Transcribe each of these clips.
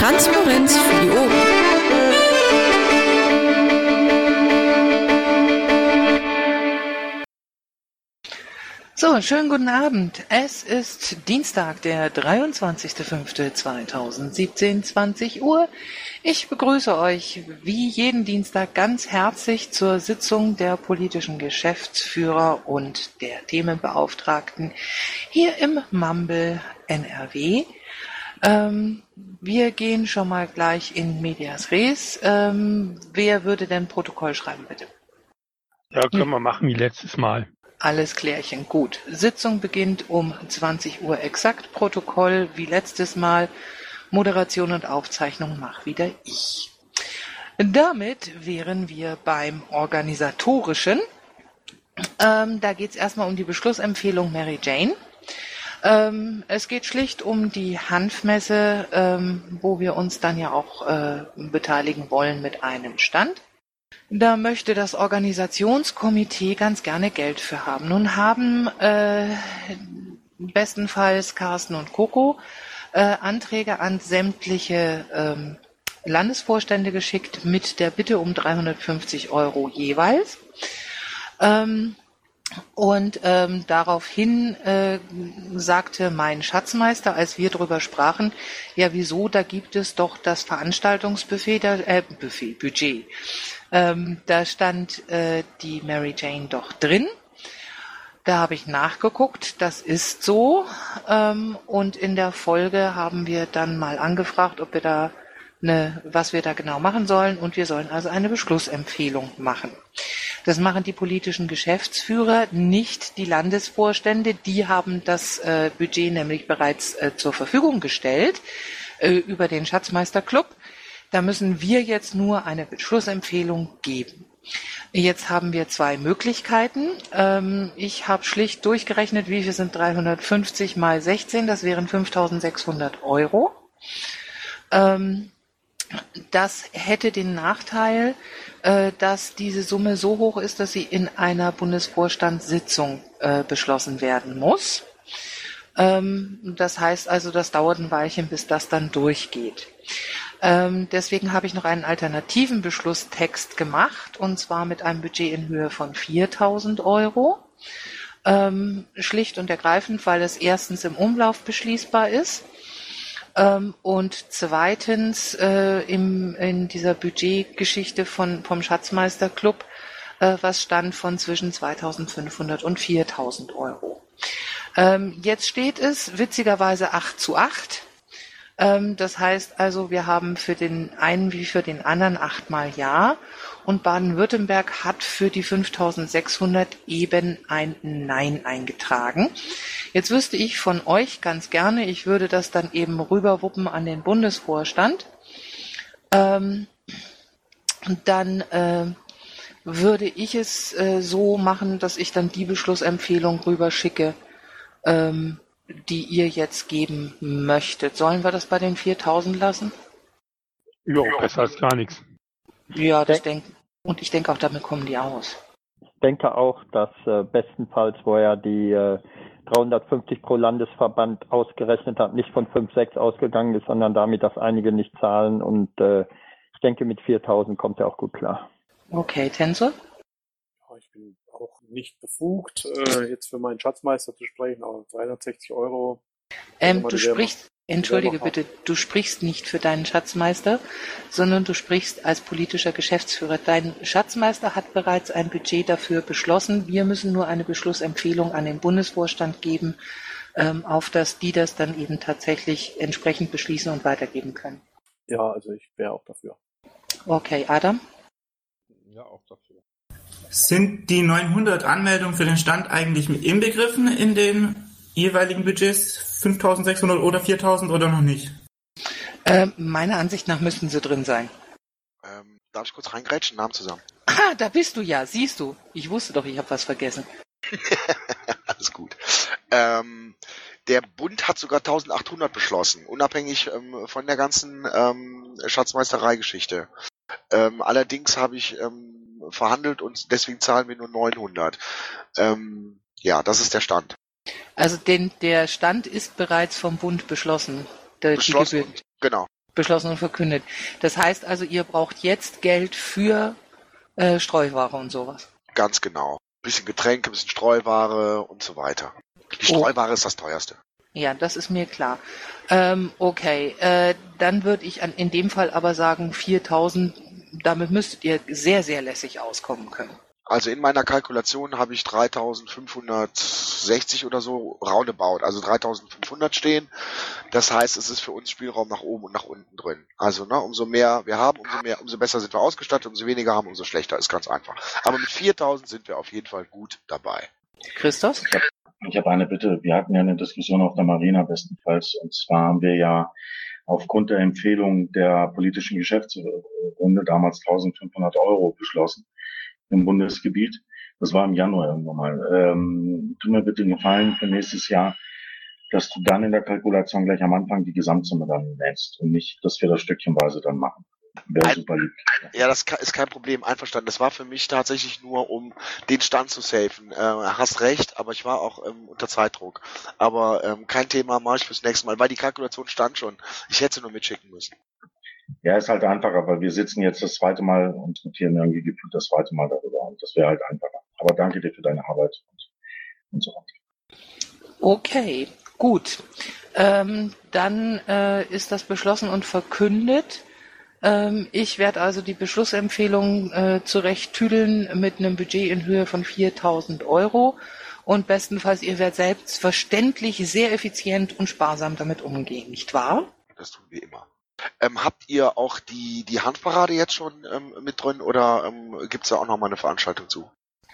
Transparenz für die Ohren. So, schönen guten Abend. Es ist Dienstag, der 23.05.2017, 20 Uhr. Ich begrüße euch wie jeden Dienstag ganz herzlich zur Sitzung der politischen Geschäftsführer und der Themenbeauftragten hier im Mumble NRW. Wir gehen schon mal gleich in Medias Res. Wer würde denn Protokoll schreiben, bitte? Ja, können wir machen wie letztes Mal. Alles klärchen. Gut. Sitzung beginnt um 20 Uhr exakt. Protokoll wie letztes Mal. Moderation und Aufzeichnung mache wieder ich. Damit wären wir beim Organisatorischen. Da geht es erstmal um die Beschlussempfehlung Mary Jane. Es geht schlicht um die Hanfmesse, wo wir uns dann ja auch beteiligen wollen mit einem Stand. Da möchte das Organisationskomitee ganz gerne Geld für haben. Nun haben bestenfalls Carsten und Coco Anträge an sämtliche Landesvorstände geschickt mit der Bitte um 350 € jeweils. Daraufhin sagte mein Schatzmeister, als wir drüber sprachen, ja wieso, da gibt es doch das Veranstaltungsbuffet, Budget. Da stand die Mary Jane doch drin. Da habe ich nachgeguckt, das ist so. Und in der Folge haben wir dann mal angefragt, ob wir da was wir da genau machen sollen. Und wir sollen also eine Beschlussempfehlung machen. Das machen die politischen Geschäftsführer, nicht die Landesvorstände. Die haben das Budget nämlich bereits zur Verfügung gestellt über den Schatzmeisterclub. Da müssen wir jetzt nur eine Beschlussempfehlung geben. Jetzt haben wir zwei Möglichkeiten. Ich habe schlicht durchgerechnet, wie viel sind 350 mal 16, das wären 5.600 €. Das hätte den Nachteil, dass diese Summe so hoch ist, dass sie in einer Bundesvorstandssitzung beschlossen werden muss. Das heißt also, das dauert ein Weilchen, bis das dann durchgeht. Deswegen habe ich noch einen alternativen Beschlusstext gemacht, und zwar mit einem Budget in Höhe von 4.000 €. Schlicht und ergreifend, weil es erstens im Umlauf beschließbar ist und zweitens in dieser Budgetgeschichte vom Schatzmeisterclub was stand von zwischen 2.500 und 4.000 €. Jetzt steht es witzigerweise 8:8. Das heißt also, wir haben für den einen wie für den anderen 8-mal Ja, und Baden-Württemberg hat für die 5.600 eben ein Nein eingetragen. Jetzt wüsste ich von euch ganz gerne, ich würde das dann eben rüberwuppen an den Bundesvorstand. Dann würde ich es so machen, dass ich dann die Beschlussempfehlung rüberschicke, die ihr jetzt geben möchtet. Sollen wir das bei den 4.000 lassen? Ja, besser als gar nichts. Ja, und ich denke auch, damit kommen die aus. Ich denke auch, dass bestenfalls, wo er die 350 pro Landesverband ausgerechnet hat, nicht von 5,6 ausgegangen ist, sondern damit, dass einige nicht zahlen. Und ich denke, mit 4.000 kommt er auch gut klar. Okay, Tensor? Ich bin auch nicht befugt, jetzt für meinen Schatzmeister zu sprechen, aber 360 €. Du sprichst, entschuldige bitte, du sprichst nicht für deinen Schatzmeister, sondern du sprichst als politischer Geschäftsführer. Dein Schatzmeister hat bereits ein Budget dafür beschlossen. Wir müssen nur eine Beschlussempfehlung an den Bundesvorstand geben, auf dass die das dann eben tatsächlich entsprechend beschließen und weitergeben können. Ja, also ich wäre auch dafür. Okay, Adam? Ja, auch dafür. Sind die 900 Anmeldungen für den Stand eigentlich mit inbegriffen in den jeweiligen Budgets? 5.600 oder 4.000 oder noch nicht? Meiner Ansicht nach müssten sie drin sein. Darf ich kurz reingrätschen? Namen zusammen. Ah, da bist du ja, siehst du. Ich wusste doch, ich habe was vergessen. Alles gut. Der Bund hat sogar 1.800 beschlossen, unabhängig von der ganzen Schatzmeisterei-Geschichte. Allerdings habe ich verhandelt und deswegen zahlen wir nur 900. Ja, das ist der Stand. Also der Stand ist bereits vom Bund beschlossen. Beschlossen, genau. beschlossen und verkündet. Das heißt also, ihr braucht jetzt Geld für Streuware und sowas. Ganz genau. Bisschen Getränke, bisschen Streuware und so weiter. Die Streuware ist das teuerste. Ja, das ist mir klar. Okay, dann würde ich in dem Fall aber sagen 4.000, damit müsstet ihr sehr, sehr lässig auskommen können. Also in meiner Kalkulation habe ich 3.560 oder so roundabout, also 3.500 stehen. Das heißt, es ist für uns Spielraum nach oben und nach unten drin. Also umso mehr wir haben, umso besser sind wir ausgestattet, umso weniger haben, umso schlechter. Ist ganz einfach. Aber mit 4.000 sind wir auf jeden Fall gut dabei. Christos? Ich habe eine Bitte. Wir hatten ja eine Diskussion auf der Marina bestenfalls. Und zwar haben wir ja aufgrund der Empfehlung der politischen Geschäftsrunde damals 1.500 € beschlossen im Bundesgebiet. Das war im Januar irgendwann mal. Tu mir bitte einen Gefallen für nächstes Jahr, dass du dann in der Kalkulation gleich am Anfang die Gesamtsumme dann nennst und nicht, dass wir das stückchenweise dann machen. Wäre super lieb. Ja, das ist kein Problem, einverstanden. Das war für mich tatsächlich nur, um den Stand zu safen. Hast recht, aber ich war auch unter Zeitdruck. Aber kein Thema, mache ich fürs nächste Mal, weil die Kalkulation stand schon. Ich hätte sie nur mitschicken müssen. Ja, ist halt einfacher, weil wir sitzen jetzt das zweite Mal und diskutieren irgendwie gefühlt das zweite Mal darüber und das wäre halt einfacher. Aber danke dir für deine Arbeit und so weiter. Okay, gut. Dann ist das beschlossen und verkündet. Ich werde also die Beschlussempfehlung zurechttüdeln mit einem Budget in Höhe von 4.000 € und bestenfalls ihr werdet selbstverständlich sehr effizient und sparsam damit umgehen, nicht wahr? Das tun wir immer. Habt ihr auch die Handparade jetzt schon mit drin oder gibt's da auch nochmal eine Veranstaltung zu?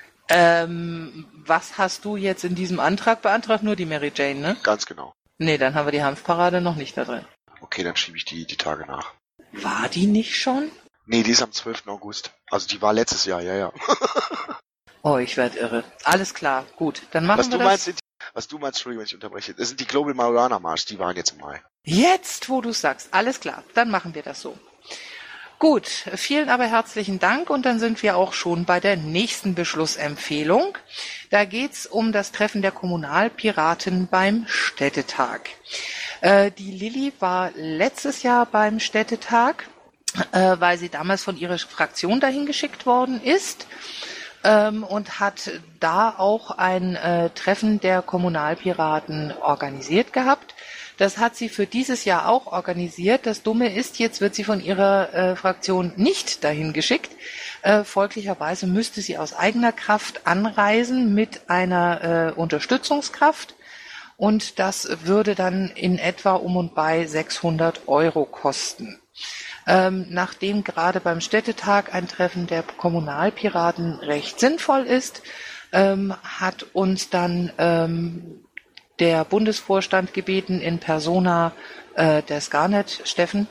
Was hast du jetzt in diesem Antrag beantragt? Nur die Mary Jane, ne? Ganz genau. Nee, dann haben wir die Hanfparade noch nicht da drin. Okay, dann schiebe ich die Tage nach. War die nicht schon? Nee, die ist am 12. August. Also die war letztes Jahr, ja. Oh, ich werde irre. Alles klar, gut. Dann machen wir das. Was du meinst, Entschuldigung, wenn ich unterbreche, das sind die Global Marijuana March, die waren jetzt im Mai. Jetzt, wo du sagst. Alles klar, dann machen wir das so. Gut, vielen aber herzlichen Dank und dann sind wir auch schon bei der nächsten Beschlussempfehlung. Da geht's um das Treffen der Kommunalpiraten beim Städtetag. Die Lilly war letztes Jahr beim Städtetag, weil sie damals von ihrer Fraktion dahin geschickt worden ist und hat da auch ein Treffen der Kommunalpiraten organisiert gehabt. Das hat sie für dieses Jahr auch organisiert. Das Dumme ist, jetzt wird sie von ihrer Fraktion nicht dahin geschickt. Folglicherweise müsste sie aus eigener Kraft anreisen mit einer Unterstützungskraft. Und das würde dann in etwa um und bei 600 € kosten. Nachdem gerade beim Städtetag ein Treffen der Kommunalpiraten recht sinnvoll ist, hat uns dann der Bundesvorstand gebeten in Persona der Scarnet, Steffen,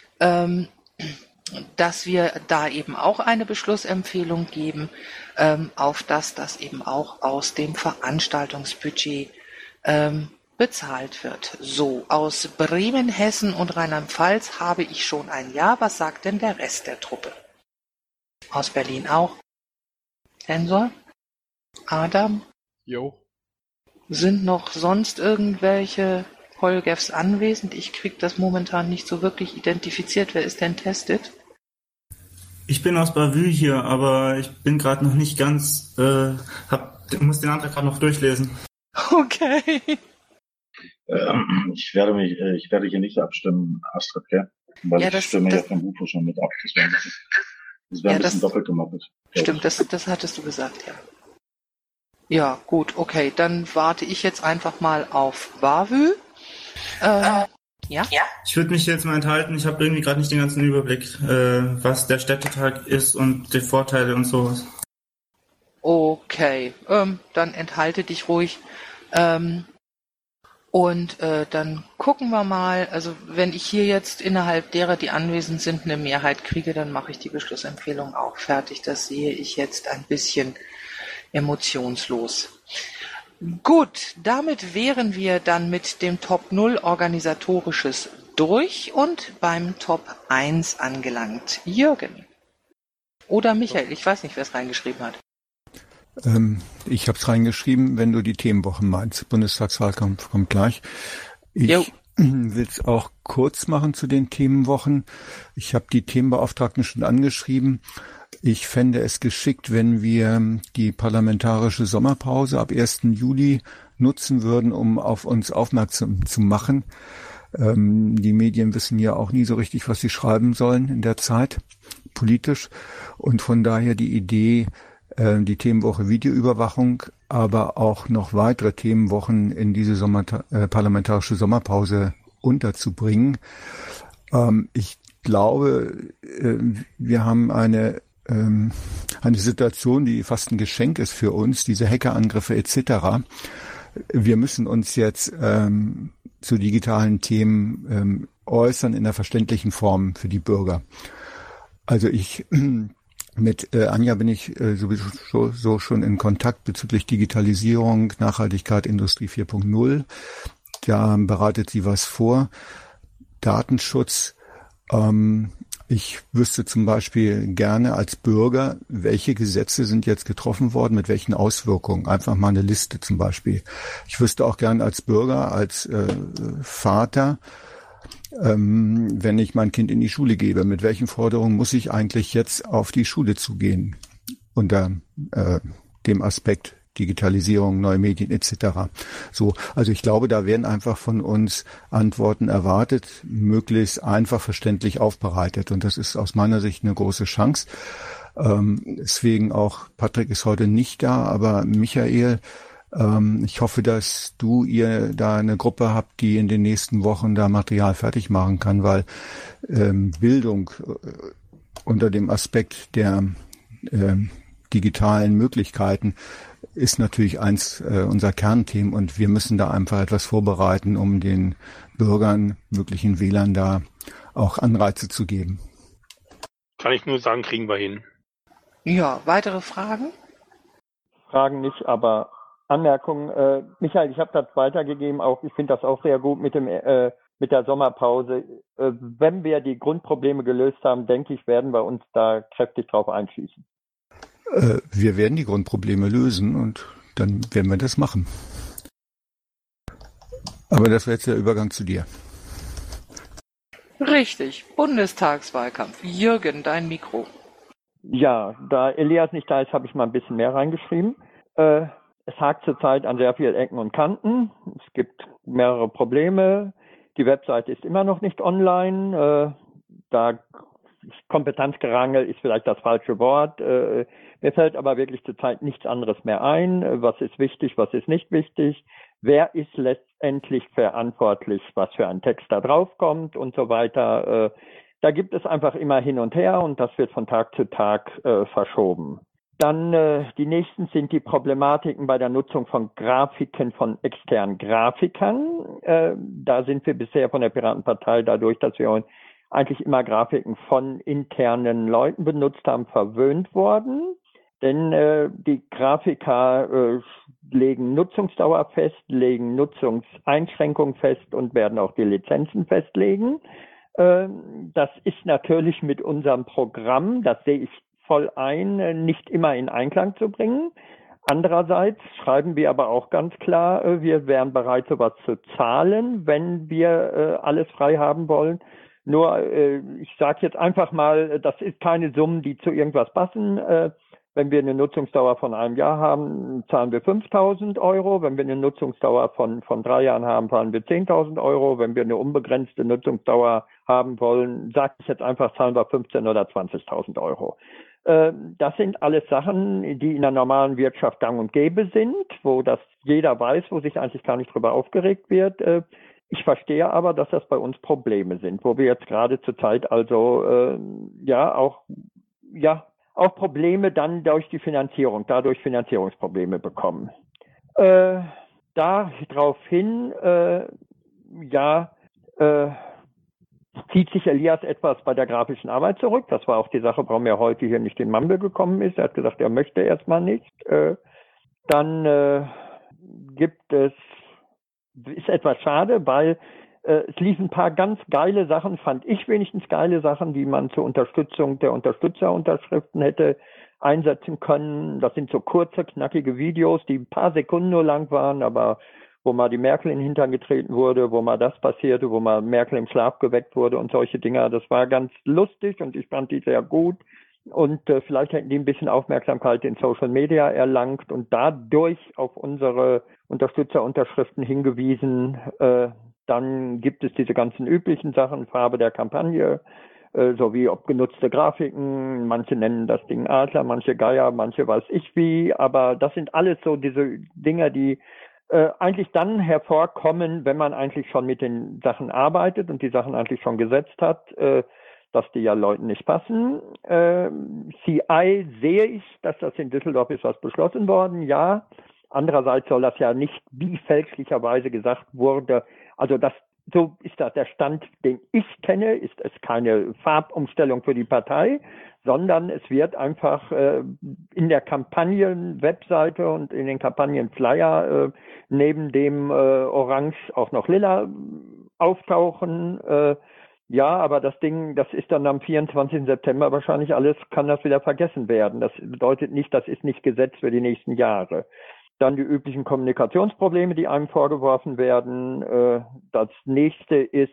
dass wir da eben auch eine Beschlussempfehlung geben, auf das eben auch aus dem Veranstaltungsbudget bezahlt wird. So, aus Bremen, Hessen und Rheinland-Pfalz habe ich schon ein Ja. Was sagt denn der Rest der Truppe? Aus Berlin auch? Tensor? Adam? Jo. Sind noch sonst irgendwelche Polgefs anwesend? Ich kriege das momentan nicht so wirklich identifiziert. Wer ist denn testet? Ich bin aus Bavü hier, aber ich bin gerade noch nicht ganz, muss den Antrag gerade noch durchlesen. Okay. Ich werde hier nicht abstimmen, Astrid, gell? Weil ich stimme ja von UFO schon mit ab. Das wäre ein bisschen doppelt gemoppelt. Stimmt, das hattest du gesagt, ja. Ja, gut, okay, dann warte ich jetzt einfach mal auf Bavü. Ja? Ich würde mich jetzt mal enthalten, ich habe irgendwie gerade nicht den ganzen Überblick, was der Städtetag ist und die Vorteile und sowas. Okay, dann enthalte dich ruhig. Und dann gucken wir mal, also wenn ich hier jetzt innerhalb derer, die anwesend sind, eine Mehrheit kriege, dann mache ich die Beschlussempfehlung auch fertig. Das sehe ich jetzt ein bisschen emotionslos. Gut, damit wären wir dann mit dem Top 0 Organisatorisches durch und beim Top 1 angelangt. Jürgen. Oder Michael, ich weiß nicht, wer es reingeschrieben hat. Ich habe es reingeschrieben, wenn du die Themenwoche meinst. Bundestagswahlkampf kommt gleich. Ich will es auch kurz machen zu den Themenwochen. Ich habe die Themenbeauftragten schon angeschrieben. Ich fände es geschickt, wenn wir die parlamentarische Sommerpause ab 1. Juli nutzen würden, um auf uns aufmerksam zu machen. Die Medien wissen ja auch nie so richtig, was sie schreiben sollen in der Zeit, politisch. Und von daher die Idee, die Themenwoche Videoüberwachung, aber auch noch weitere Themenwochen in diese parlamentarische Sommerpause unterzubringen. Ich glaube, wir haben eine Situation, die fast ein Geschenk ist für uns, diese Hackerangriffe etc. Wir müssen uns jetzt zu digitalen Themen äußern in einer verständlichen Form für die Bürger. Also mit Anja bin ich sowieso schon in Kontakt bezüglich Digitalisierung, Nachhaltigkeit, Industrie 4.0. Da bereitet sie was vor. Datenschutz. Ich wüsste zum Beispiel gerne als Bürger, welche Gesetze sind jetzt getroffen worden, mit welchen Auswirkungen. Einfach mal eine Liste zum Beispiel. Ich wüsste auch gerne als Bürger, als Vater, wenn ich mein Kind in die Schule gebe, mit welchen Forderungen muss ich eigentlich jetzt auf die Schule zugehen? Unter dem Aspekt Digitalisierung, neue Medien etc. So, also ich glaube, da werden einfach von uns Antworten erwartet, möglichst einfach verständlich aufbereitet. Und das ist aus meiner Sicht eine große Chance. Deswegen auch, Patrick ist heute nicht da, aber Michael, ich hoffe, dass ihr da eine Gruppe habt, die in den nächsten Wochen da Material fertig machen kann, weil Bildung unter dem Aspekt der digitalen Möglichkeiten ist natürlich eins unserer Kernthemen und wir müssen da einfach etwas vorbereiten, um den Bürgern, möglichen Wählern da auch Anreize zu geben. Kann ich nur sagen, kriegen wir hin. Ja, weitere Fragen? Fragen nicht, aber Anmerkungen. Michael, ich habe das weitergegeben, auch ich finde das auch sehr gut mit der Sommerpause. Wenn wir die Grundprobleme gelöst haben, denke ich, werden wir uns da kräftig drauf einschießen. Wir werden die Grundprobleme lösen und dann werden wir das machen. Aber das wäre jetzt der Übergang zu dir. Richtig, Bundestagswahlkampf. Jürgen, dein Mikro. Ja, da Elias nicht da ist, habe ich mal ein bisschen mehr reingeschrieben. Es hakt zurzeit an sehr vielen Ecken und Kanten. Es gibt mehrere Probleme. Die Webseite ist immer noch nicht online. Kompetenzgerangel ist vielleicht das falsche Wort. Mir fällt aber wirklich zurzeit nichts anderes mehr ein. Was ist wichtig, was ist nicht wichtig? Wer ist letztendlich verantwortlich, was für ein Text da drauf kommt und so weiter. Da gibt es einfach immer hin und her und das wird von Tag zu Tag verschoben. Dann die nächsten sind die Problematiken bei der Nutzung von Grafiken von externen Grafikern. Da sind wir bisher von der Piratenpartei dadurch, dass wir eigentlich immer Grafiken von internen Leuten benutzt haben, verwöhnt worden. Denn die Grafiker legen Nutzungsdauer fest, legen Nutzungseinschränkungen fest und werden auch die Lizenzen festlegen. Das ist natürlich mit unserem Programm, das sehe ich voll ein, nicht immer in Einklang zu bringen. Andererseits schreiben wir aber auch ganz klar, wir wären bereit, sowas zu zahlen, wenn wir alles frei haben wollen. Nur, ich sage jetzt einfach mal, das ist keine Summen, die zu irgendwas passen. Wenn wir eine Nutzungsdauer von einem Jahr haben, zahlen wir 5.000 Euro. Wenn wir eine Nutzungsdauer von 3 Jahren haben, zahlen wir 10.000 Euro. Wenn wir eine unbegrenzte Nutzungsdauer haben wollen, sage ich jetzt einfach, zahlen wir 15.000 oder 20.000 Euro. Das sind alles Sachen, die in der normalen Wirtschaft gang und gäbe sind, wo das jeder weiß, wo sich eigentlich gar nicht drüber aufgeregt wird. Ich verstehe aber, dass das bei uns Probleme sind, wo wir jetzt gerade zur Zeit also auch Probleme dann durch die Finanzierung, dadurch Finanzierungsprobleme bekommen. Daraufhin, zieht sich Elias etwas bei der grafischen Arbeit zurück. Das war auch die Sache, warum er heute hier nicht in Mumble gekommen ist. Er hat gesagt, er möchte erstmal nicht. Dann ist etwas schade, weil es liefen ein paar ganz geile Sachen, fand ich wenigstens geile Sachen, die man zur Unterstützung der Unterstützerunterschriften hätte einsetzen können. Das sind so kurze, knackige Videos, die ein paar Sekunden nur lang waren, aber wo mal die Merkel in den Hintern getreten wurde, wo mal das passierte, wo mal Merkel im Schlaf geweckt wurde und solche Dinger. Das war ganz lustig und ich fand die sehr gut. Und vielleicht hätten die ein bisschen Aufmerksamkeit in Social Media erlangt und dadurch auf unsere Unterstützerunterschriften hingewiesen. Dann gibt es diese ganzen üblichen Sachen, Farbe der Kampagne, sowie ob genutzte Grafiken. Manche nennen das Ding Adler, manche Geier, manche weiß ich wie. Aber das sind alles so diese Dinge, die eigentlich dann hervorkommen, wenn man eigentlich schon mit den Sachen arbeitet und die Sachen eigentlich schon gesetzt hat, dass die ja Leuten nicht passen. CI sehe ich, dass das in Düsseldorf ist was beschlossen worden, ja. Andererseits soll das ja nicht, wie fälschlicherweise gesagt wurde, also das, so ist das der Stand, den ich kenne, ist es keine Farbumstellung für die Partei, sondern es wird einfach in der Kampagnen-Webseite und in den Kampagnen-Flyer neben dem Orange auch noch Lila auftauchen. Ja, aber das Ding, das ist dann am 24. September wahrscheinlich alles, kann das wieder vergessen werden. Das bedeutet nicht, das ist nicht Gesetz für die nächsten Jahre. Dann die üblichen Kommunikationsprobleme, die einem vorgeworfen werden. Das nächste ist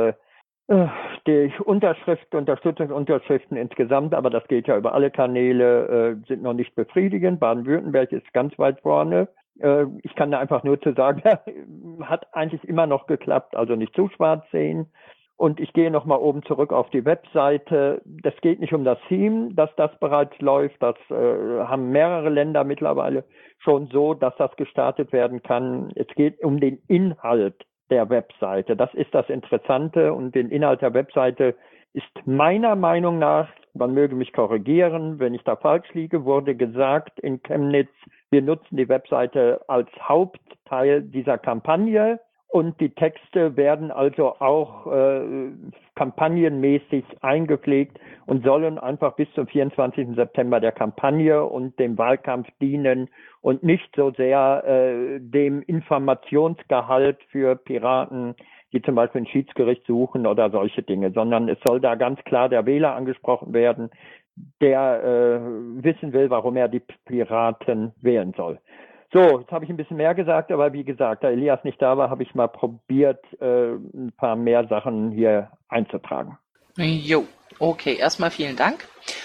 die Unterstützungsunterschriften insgesamt, aber das geht ja über alle Kanäle, sind noch nicht befriedigend. Baden-Württemberg ist ganz weit vorne. Ich kann da einfach nur zu sagen, hat eigentlich immer noch geklappt, also nicht zu schwarz sehen. Und ich gehe nochmal oben zurück auf die Webseite. Das geht nicht um das Theme, dass das bereits läuft. Das haben mehrere Länder mittlerweile schon so, dass das gestartet werden kann. Es geht um den Inhalt der Webseite. Das ist das Interessante. Und den Inhalt der Webseite ist meiner Meinung nach, man möge mich korrigieren, wenn ich da falsch liege, wurde gesagt in Chemnitz, wir nutzen die Webseite als Hauptteil dieser Kampagne. Und die Texte werden also auch kampagnenmäßig eingepflegt und sollen einfach bis zum 24. September der Kampagne und dem Wahlkampf dienen und nicht so sehr dem Informationsgehalt für Piraten, die zum Beispiel ein Schiedsgericht suchen oder solche Dinge, sondern es soll da ganz klar der Wähler angesprochen werden, der wissen will, warum er die Piraten wählen soll. So, jetzt habe ich ein bisschen mehr gesagt, aber wie gesagt, da Elias nicht da war, habe ich mal probiert, ein paar mehr Sachen hier einzutragen. Jo, okay, erstmal vielen Dank.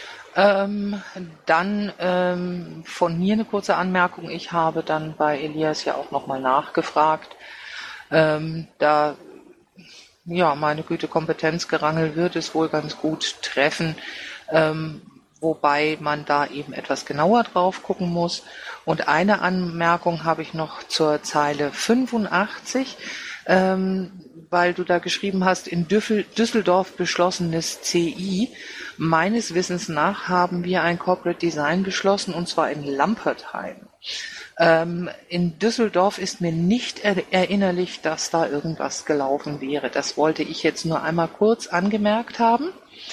Dann von mir eine kurze Anmerkung. Ich habe dann bei Elias ja auch nochmal nachgefragt. Da, ja, meine Güte, Kompetenzgerangel wird es wohl ganz gut treffen. Wobei man da eben etwas genauer drauf gucken muss. Und eine Anmerkung habe ich noch zur Zeile 85, weil du da geschrieben hast, in Düsseldorf beschlossenes CI. Meines Wissens nach haben wir ein Corporate Design beschlossen, und zwar in Lampertheim. In Düsseldorf ist mir nicht erinnerlich, dass da irgendwas gelaufen wäre. Das wollte ich jetzt nur einmal kurz angemerkt haben.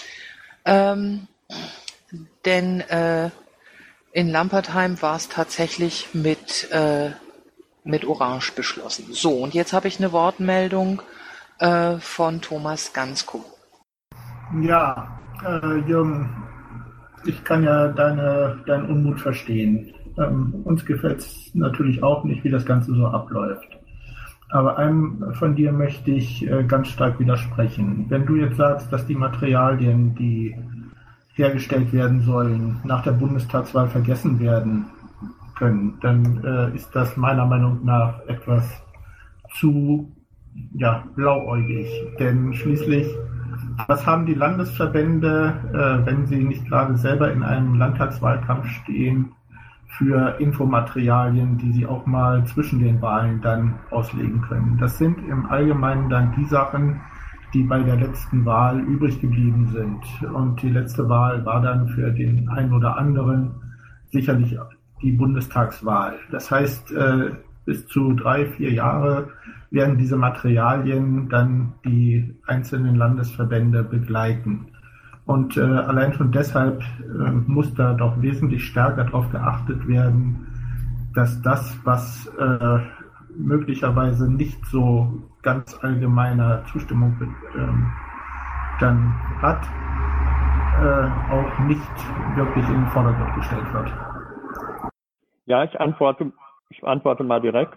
Denn in Lampertheim war es tatsächlich mit Orange beschlossen. So, und jetzt habe ich eine Wortmeldung von Thomas Gansko. Ja, Jürgen, ich kann ja deinen Unmut verstehen. Uns gefällt es natürlich auch nicht, wie das Ganze so abläuft. Aber einem von dir möchte ich ganz stark widersprechen. Wenn du jetzt sagst, dass die Materialien, die hergestellt werden sollen, nach der Bundestagswahl vergessen werden können, dann ist das meiner Meinung nach etwas zu blauäugig. Denn schließlich, was haben die Landesverbände, wenn sie nicht gerade selber in einem Landtagswahlkampf stehen, für Infomaterialien, die sie auch mal zwischen den Wahlen dann auslegen können? Das sind im Allgemeinen dann die Sachen, die bei der letzten Wahl übrig geblieben sind. Und die letzte Wahl war dann für den einen oder anderen sicherlich die Bundestagswahl. Das heißt, bis zu 3-4 Jahre werden diese Materialien dann die einzelnen Landesverbände begleiten. Und allein schon deshalb muss da doch wesentlich stärker darauf geachtet werden, dass das, was möglicherweise nicht so ganz allgemeiner Zustimmung dann hat, auch nicht wirklich in den Vordergrund gestellt wird. Ja, ich antworte mal direkt.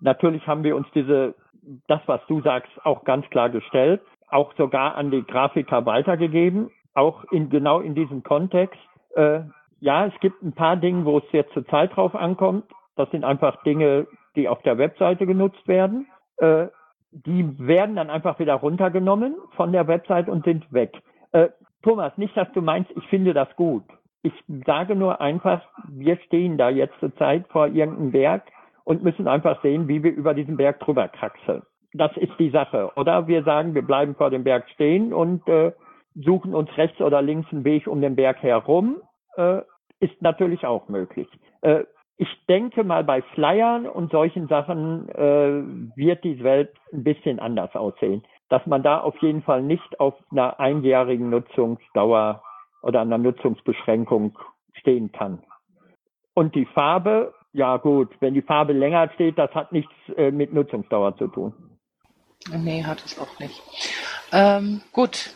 natürlich haben wir uns das, was du sagst, auch ganz klar gestellt, auch sogar an die Grafiker weitergegeben, auch genau in diesem Kontext. Ja, es gibt ein paar Dinge, wo es jetzt zur Zeit drauf ankommt. Das sind einfach Dinge, die auf der Webseite genutzt werden. Die werden dann einfach wieder runtergenommen von der Webseite und sind weg. Thomas, nicht, dass du meinst, ich finde das gut. Ich sage nur einfach, wir stehen da jetzt zur Zeit vor irgendeinem Berg und müssen einfach sehen, wie wir über diesen Berg drüber kraxeln. Das ist die Sache. Oder wir sagen, wir bleiben vor dem Berg stehen und suchen uns rechts oder links einen Weg um den Berg herum. Ist natürlich auch möglich. Ich denke mal, bei Flyern und solchen Sachen wird die Welt ein bisschen anders aussehen. Dass man da auf jeden Fall nicht auf einer einjährigen Nutzungsdauer oder einer Nutzungsbeschränkung stehen kann. Und die Farbe, ja gut, wenn die Farbe länger steht, das hat nichts mit Nutzungsdauer zu tun. Nee, hat es auch nicht. Gut.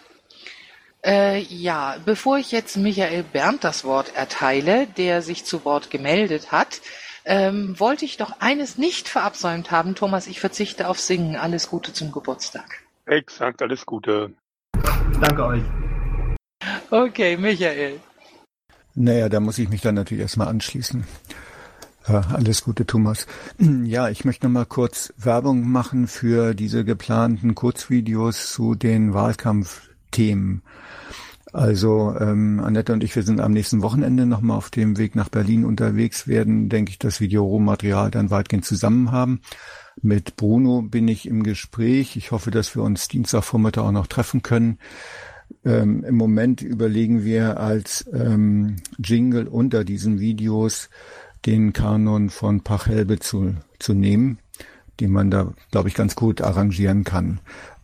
Ja, bevor ich jetzt Michael Berndt das Wort erteile, der sich zu Wort gemeldet hat, wollte ich doch eines nicht verabsäumt haben. Thomas, ich verzichte auf Singen. Alles Gute zum Geburtstag. Exakt, alles Gute. Danke euch. Okay, Michael. Naja, da muss ich mich dann natürlich erstmal anschließen. Alles Gute, Thomas. Ja, ich möchte noch mal kurz Werbung machen für diese geplanten Kurzvideos zu den Wahlkampfthemen. Also Annette und ich, wir sind am nächsten Wochenende noch mal auf dem Weg nach Berlin unterwegs, werden, denke ich, das Videorohmaterial dann weitgehend zusammen haben. Mit Bruno bin ich im Gespräch. Ich hoffe, dass wir uns Dienstagvormittag auch noch treffen können. Im Moment überlegen wir als Jingle unter diesen Videos den Kanon von Pachelbel zu nehmen, den man da, glaube ich, ganz gut arrangieren kann.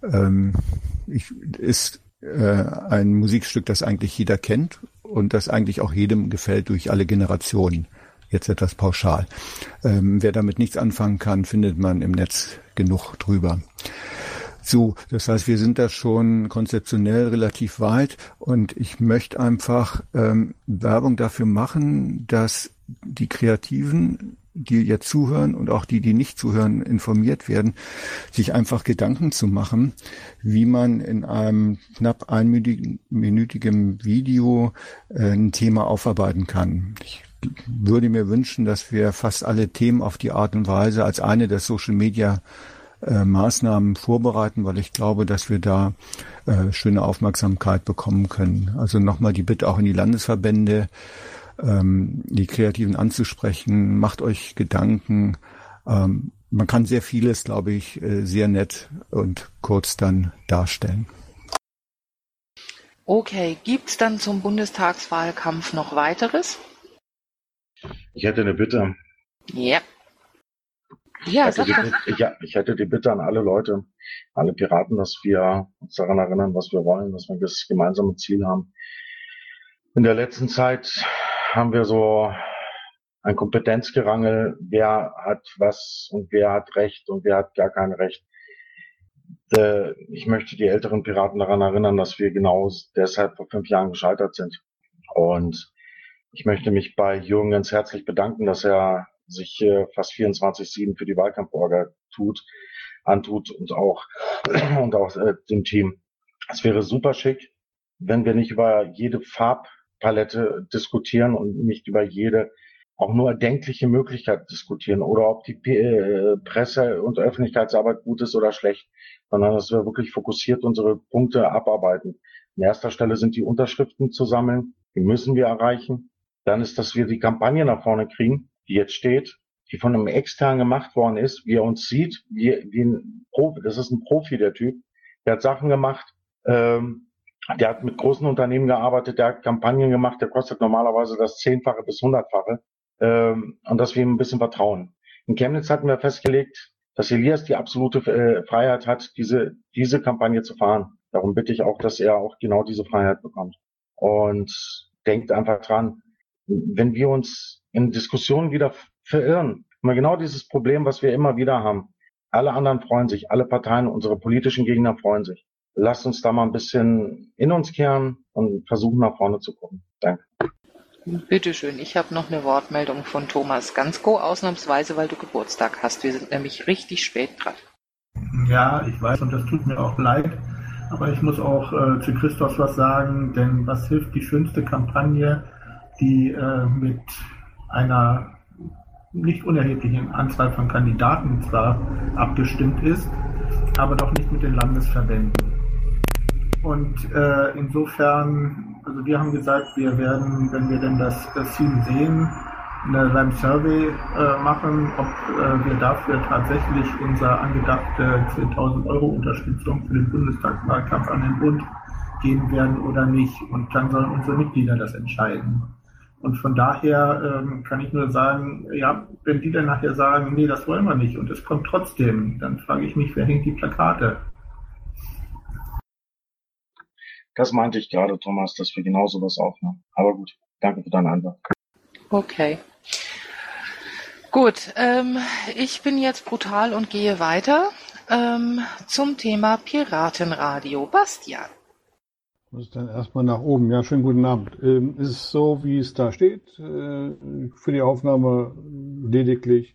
Ist ein Musikstück, das eigentlich jeder kennt und das eigentlich auch jedem gefällt durch alle Generationen. Jetzt etwas pauschal. Wer damit nichts anfangen kann, findet man im Netz genug drüber. So, das heißt, wir sind da schon konzeptionell relativ weit und ich möchte einfach Werbung dafür machen, dass die Kreativen, die jetzt zuhören und auch die nicht zuhören, informiert werden, sich einfach Gedanken zu machen, wie man in einem knapp einminütigen Video ein Thema aufarbeiten kann. Ich würde mir wünschen, dass wir fast alle Themen auf die Art und Weise als eine der Social Media Maßnahmen vorbereiten, weil ich glaube, dass wir da schöne Aufmerksamkeit bekommen können. Also nochmal die Bitte auch in die Landesverbände, die Kreativen anzusprechen. Macht euch Gedanken. Man kann sehr vieles, glaube ich, sehr nett und kurz dann darstellen. Okay, gibt's dann zum Bundestagswahlkampf noch weiteres? Ich hätte eine Bitte. Ja. Ja, ich hätte die Bitte an alle Leute, alle Piraten, dass wir uns daran erinnern, was wir wollen, dass wir das gemeinsame Ziel haben. In der letzten Zeit haben wir so ein Kompetenzgerangel, wer hat was und wer hat Recht und wer hat gar kein Recht. Ich möchte die älteren Piraten daran erinnern, dass wir genau deshalb vor 5 Jahren gescheitert sind. Und ich möchte mich bei Jürgen ganz herzlich bedanken, dass er sich fast 24/7 für die Wahlkampforga antut und auch dem Team. Es wäre super schick, wenn wir nicht über jede Farbpalette diskutieren und nicht über jede auch nur erdenkliche Möglichkeit diskutieren oder ob die Presse- und Öffentlichkeitsarbeit gut ist oder schlecht, sondern dass wir wirklich fokussiert unsere Punkte abarbeiten. An erster Stelle sind die Unterschriften zu sammeln, die müssen wir erreichen. Dann ist, dass wir die Kampagne nach vorne kriegen, die jetzt steht, die von einem extern gemacht worden ist, wie er uns sieht, wie ein Profi, das ist ein Profi, der Typ, der hat Sachen gemacht, der hat mit großen Unternehmen gearbeitet, der hat Kampagnen gemacht, der kostet normalerweise das 10-fache bis 100-fache, und dass wir ihm ein bisschen vertrauen. In Chemnitz hatten wir festgelegt, dass Elias die absolute Freiheit hat, diese Kampagne zu fahren. Darum bitte ich auch, dass er auch genau diese Freiheit bekommt. Und denkt einfach dran, wenn wir uns in Diskussionen wieder verirren, haben wir genau dieses Problem, was wir immer wieder haben. Alle anderen freuen sich, alle Parteien, unsere politischen Gegner freuen sich. Lasst uns da mal ein bisschen in uns kehren und versuchen, nach vorne zu gucken. Danke. Bitteschön, ich habe noch eine Wortmeldung von Thomas Gansko, ausnahmsweise, weil du Geburtstag hast. Wir sind nämlich richtig spät dran. Ja, ich weiß und das tut mir auch leid, aber ich muss auch zu Christoph was sagen, denn was hilft die schönste Kampagne, die mit einer nicht unerheblichen Anzahl von Kandidaten zwar abgestimmt ist, aber doch nicht mit den Landesverbänden. Und insofern, also wir haben gesagt, wir werden, wenn wir denn das Team sehen, beim Survey machen, ob wir dafür tatsächlich unsere angedachte 10.000 € Unterstützung für den Bundestagswahlkampf an den Bund geben werden oder nicht. Und dann sollen unsere Mitglieder das entscheiden. Und von daher kann ich nur sagen, ja, wenn die dann nachher sagen, nee, das wollen wir nicht und es kommt trotzdem, dann frage ich mich, wer hängt die Plakate? Das meinte ich gerade, Thomas, dass wir genau sowas aufnehmen. Aber gut, danke für deine Antwort. Okay. Gut, ich bin jetzt brutal und gehe weiter zum Thema Piratenradio. Bastian. Das ist dann erstmal nach oben. Ja, schönen guten Abend. Ist es so, wie es da steht, für die Aufnahme lediglich.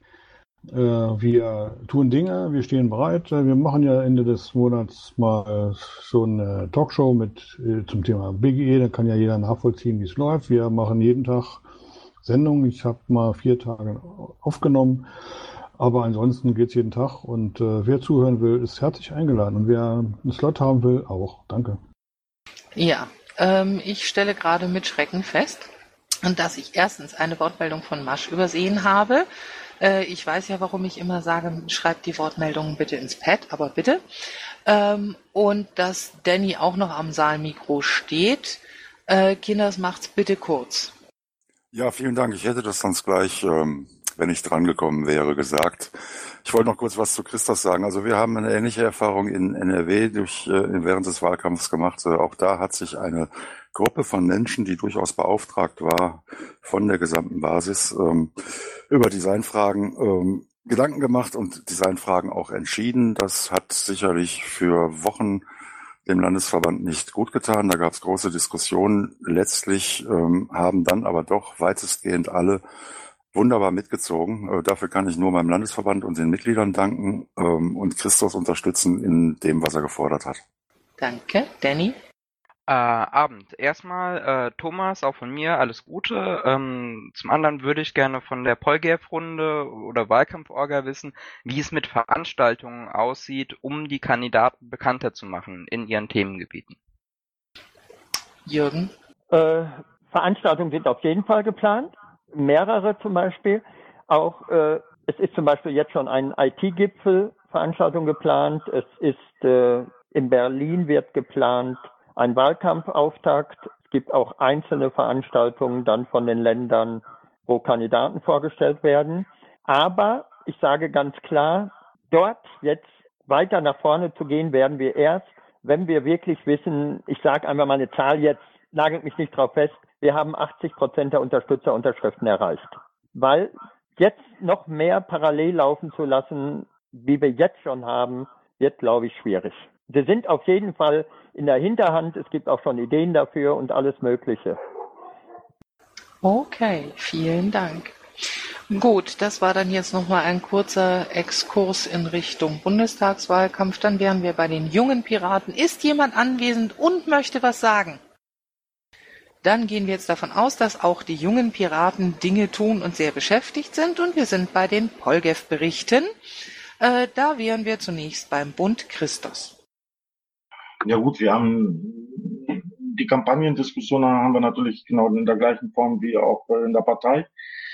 Wir tun Dinge, wir stehen bereit. Wir machen ja Ende des Monats mal so eine Talkshow mit zum Thema BGE. Da kann ja jeder nachvollziehen, wie es läuft. Wir machen jeden Tag Sendungen. Ich habe mal 4 Tage aufgenommen. Aber ansonsten geht's jeden Tag. Und wer zuhören will, ist herzlich eingeladen. Und wer einen Slot haben will, auch. Danke. Ja, ich stelle gerade mit Schrecken fest, dass ich erstens eine Wortmeldung von Masch übersehen habe. Ich weiß ja, warum ich immer sage, schreibt die Wortmeldungen bitte ins Pad, aber bitte. Und dass Danny auch noch am Saalmikro steht. Kinders, macht's bitte kurz. Ja, vielen Dank. Ich hätte das sonst gleich, wenn ich dran gekommen wäre, gesagt. Ich wollte noch kurz was zu Christoph sagen. Also wir haben eine ähnliche Erfahrung in NRW während des Wahlkampfs gemacht. Auch da hat sich eine Gruppe von Menschen, die durchaus beauftragt war von der gesamten Basis, über Designfragen Gedanken gemacht und Designfragen auch entschieden. Das hat sicherlich für Wochen dem Landesverband nicht gut getan. Da gab es große Diskussionen. Letztlich haben dann aber doch weitestgehend alle wunderbar mitgezogen. Dafür kann ich nur meinem Landesverband und den Mitgliedern danken und Christoph unterstützen in dem, was er gefordert hat. Danke. Danny? Abend. Erstmal, Thomas, auch von mir, alles Gute. Zum anderen würde ich gerne von der Polgef-Runde oder Wahlkampforga wissen, wie es mit Veranstaltungen aussieht, um die Kandidaten bekannter zu machen in ihren Themengebieten. Jürgen? Veranstaltungen sind auf jeden Fall geplant. Mehrere zum Beispiel. Auch es ist zum Beispiel jetzt schon ein IT-Gipfel-Veranstaltung geplant. Es ist in Berlin wird geplant ein Wahlkampfauftakt. Es gibt auch einzelne Veranstaltungen dann von den Ländern, wo Kandidaten vorgestellt werden. Aber ich sage ganz klar, dort jetzt weiter nach vorne zu gehen, werden wir erst, wenn wir wirklich wissen, ich sage einfach mal eine Zahl jetzt, nagelt mich nicht drauf fest, wir haben 80% der Unterstützerunterschriften erreicht. Weil jetzt noch mehr parallel laufen zu lassen, wie wir jetzt schon haben, wird, glaube ich, schwierig. Wir sind auf jeden Fall in der Hinterhand. Es gibt auch schon Ideen dafür und alles Mögliche. Okay, vielen Dank. Gut, das war dann jetzt nochmal ein kurzer Exkurs in Richtung Bundestagswahlkampf. Dann wären wir bei den jungen Piraten. Ist jemand anwesend und möchte was sagen? Dann gehen wir jetzt davon aus, dass auch die jungen Piraten Dinge tun und sehr beschäftigt sind. Und wir sind bei den Polgef-Berichten. Da wären wir zunächst beim Bund Christos. Ja gut, wir haben die Kampagnendiskussion haben wir natürlich genau in der gleichen Form wie auch in der Partei.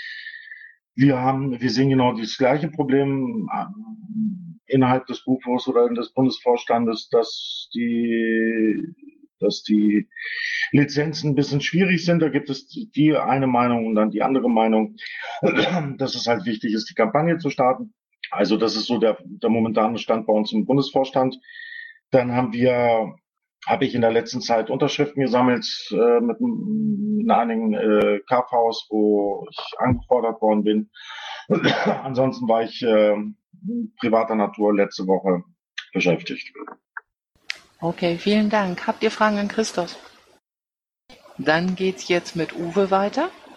Wir sehen genau das gleiche Problem innerhalb des BUFOs oder des Bundesvorstandes, dass die Lizenzen ein bisschen schwierig sind. Da gibt es die eine Meinung und dann die andere Meinung, dass es halt wichtig ist, die Kampagne zu starten. Also das ist so der momentane Stand bei uns im Bundesvorstand. Dann habe ich in der letzten Zeit Unterschriften gesammelt in einigen KVs, wo ich angefordert worden bin. Ansonsten war ich privater Natur letzte Woche beschäftigt. Okay, vielen Dank. Habt ihr Fragen an Christoph? Dann geht's jetzt mit Uwe weiter.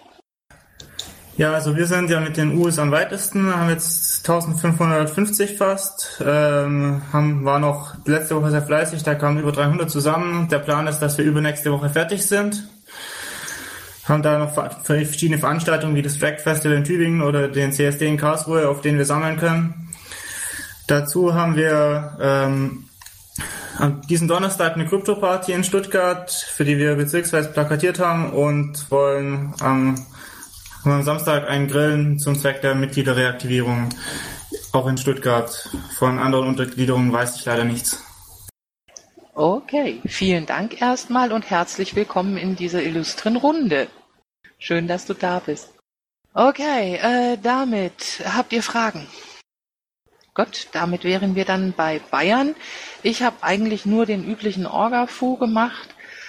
Ja, also wir sind ja mit den U's am weitesten, haben jetzt 1550 fast, waren auch letzte Woche sehr fleißig, da kamen über 300 zusammen. Der Plan ist, dass wir übernächste Woche fertig sind. Haben da noch verschiedene Veranstaltungen wie das Drag Festival in Tübingen oder den CSD in Karlsruhe, auf denen wir sammeln können. Dazu haben wir am diesen Donnerstag eine Krypto-Party in Stuttgart, für die wir bezirksweise plakatiert haben und wollen am Samstag einen Grillen zum Zweck der Mitgliederreaktivierung, auch in Stuttgart. Von anderen Untergliederungen weiß ich leider nichts. Okay, vielen Dank erstmal und herzlich willkommen in dieser illustren Runde. Schön, dass du da bist. Okay, damit habt ihr Fragen? Gut, damit wären wir dann bei Bayern. Ich habe eigentlich nur den üblichen Orga-Fu gemacht.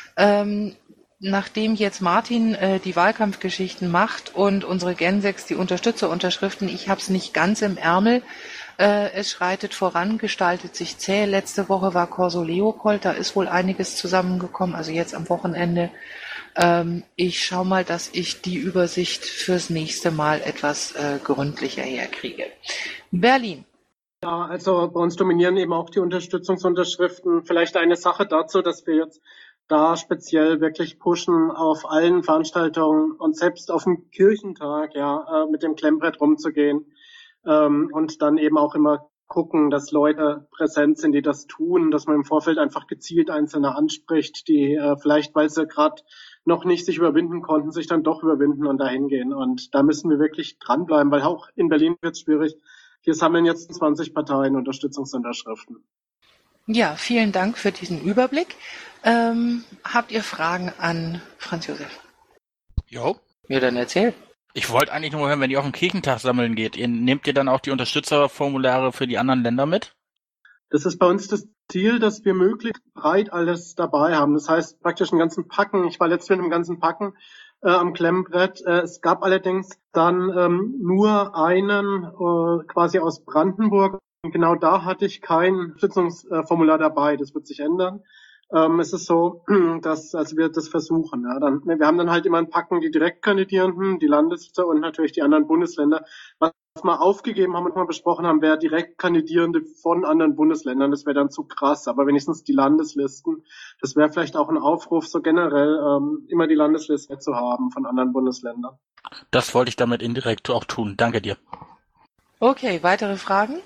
Nachdem jetzt Martin die Wahlkampfgeschichten macht und unsere Gen 6 die Unterstützerunterschriften, ich habe es nicht ganz im Ärmel. Es schreitet voran, gestaltet sich zäh. Letzte Woche war Corso Leopold, da ist wohl einiges zusammengekommen, also jetzt am Wochenende. Ich schaue mal, dass ich die Übersicht fürs nächste Mal etwas gründlicher herkriege. Berlin. Ja, also bei uns dominieren eben auch die Unterstützungsunterschriften. Vielleicht eine Sache dazu, dass wir jetzt da speziell wirklich pushen, auf allen Veranstaltungen und selbst auf dem Kirchentag, mit dem Klemmbrett rumzugehen, und dann eben auch immer gucken, dass Leute präsent sind, die das tun, dass man im Vorfeld einfach gezielt Einzelne anspricht, die vielleicht, weil sie gerade noch nicht sich überwinden konnten, sich dann doch überwinden und dahin gehen. Und da müssen wir wirklich dranbleiben, weil auch in Berlin wird es schwierig. Wir sammeln jetzt 20 Parteien Unterstützungsunterschriften. Ja, vielen Dank für diesen Überblick. Habt ihr Fragen an Franz Josef? Jo. Ja, dann erzähl. Ich wollte eigentlich nur hören, wenn ihr auf den Kirchentag sammeln geht, nehmt ihr dann auch die Unterstützerformulare für die anderen Länder mit? Das ist bei uns das Ziel, dass wir möglichst breit alles dabei haben. Das heißt praktisch einen ganzen Packen. Ich war letztens mit einem ganzen Packen am Klemmbrett. Es gab allerdings dann nur einen quasi aus Brandenburg. Und genau da hatte ich kein Unterstützungsformular dabei. Das wird sich ändern. Es ist so, dass wir das versuchen. Ja. Wir haben dann halt immer ein Packen die Direktkandidierenden, die Landesliste und natürlich die anderen Bundesländer. Was wir aufgegeben haben und mal besprochen haben, wäre Direktkandidierende von anderen Bundesländern. Das wäre dann zu krass. Aber wenigstens die Landeslisten. Das wäre vielleicht auch ein Aufruf, so generell immer die Landesliste zu haben von anderen Bundesländern. Das wollte ich damit indirekt auch tun. Danke dir. Okay, weitere Fragen?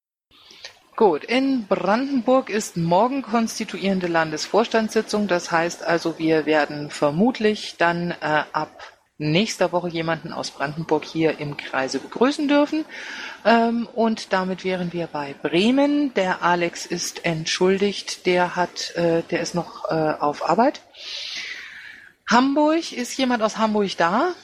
Gut, in Brandenburg ist morgen konstituierende Landesvorstandssitzung. Das heißt also, wir werden vermutlich dann ab nächster Woche jemanden aus Brandenburg hier im Kreise begrüßen dürfen. Und damit wären wir bei Bremen. Der Alex ist entschuldigt, der ist noch auf Arbeit. Hamburg, ist jemand aus Hamburg da?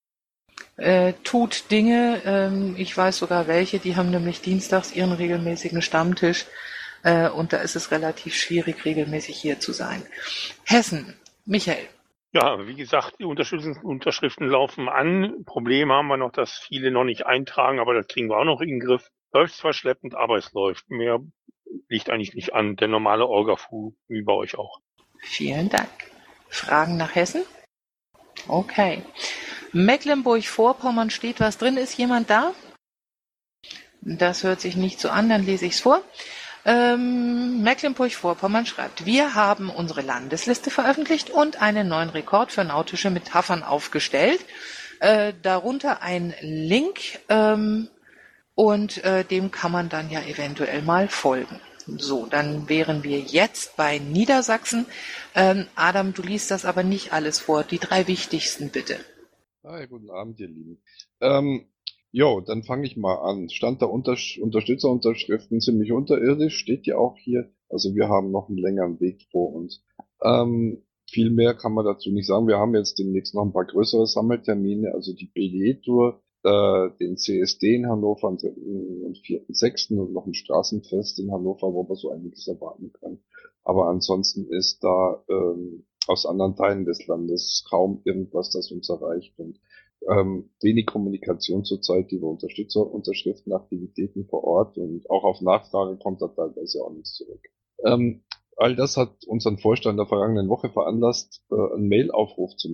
Tut Dinge, ich weiß sogar welche, die haben nämlich dienstags ihren regelmäßigen Stammtisch und da ist es relativ schwierig, regelmäßig hier zu sein. Hessen, Michael. Ja, wie gesagt, die Unterschriften laufen an. Problem haben wir noch, dass viele noch nicht eintragen, aber das kriegen wir auch noch in den Griff. Läuft zwar schleppend, aber es läuft. Mehr liegt eigentlich nicht an. Der normale Orga-Fu, wie bei euch auch. Vielen Dank. Fragen nach Hessen? Okay. Mecklenburg-Vorpommern steht was drin. Ist jemand da? Das hört sich nicht so an, dann lese ich es vor. Mecklenburg-Vorpommern schreibt, wir haben unsere Landesliste veröffentlicht und einen neuen Rekord für nautische Metaphern aufgestellt. Darunter ein Link und dem kann man dann ja eventuell mal folgen. So, dann wären wir jetzt bei Niedersachsen. Adam, du liest das aber nicht alles vor. Die 3 wichtigsten bitte. Hi, guten Abend, ihr Lieben. Dann fange ich mal an. Stand der Unterstützerunterschriften ziemlich unterirdisch, steht ja auch hier. Also wir haben noch einen längeren Weg vor uns. Viel mehr kann man dazu nicht sagen. Wir haben jetzt demnächst noch ein paar größere Sammeltermine, also die BDE-Tour, den CSD in Hannover am 4.6. und noch ein Straßenfest in Hannover, wo man so einiges erwarten kann. Aber ansonsten ist da aus anderen Teilen des Landes kaum irgendwas, das uns erreicht. Und wenig Kommunikation zurzeit über Unterstützerunterschriften, Aktivitäten vor Ort und auch auf Nachfrage kommt da teilweise auch nichts zurück. All das hat unseren Vorstand der vergangenen Woche veranlasst, einen Mail-Aufruf zu machen,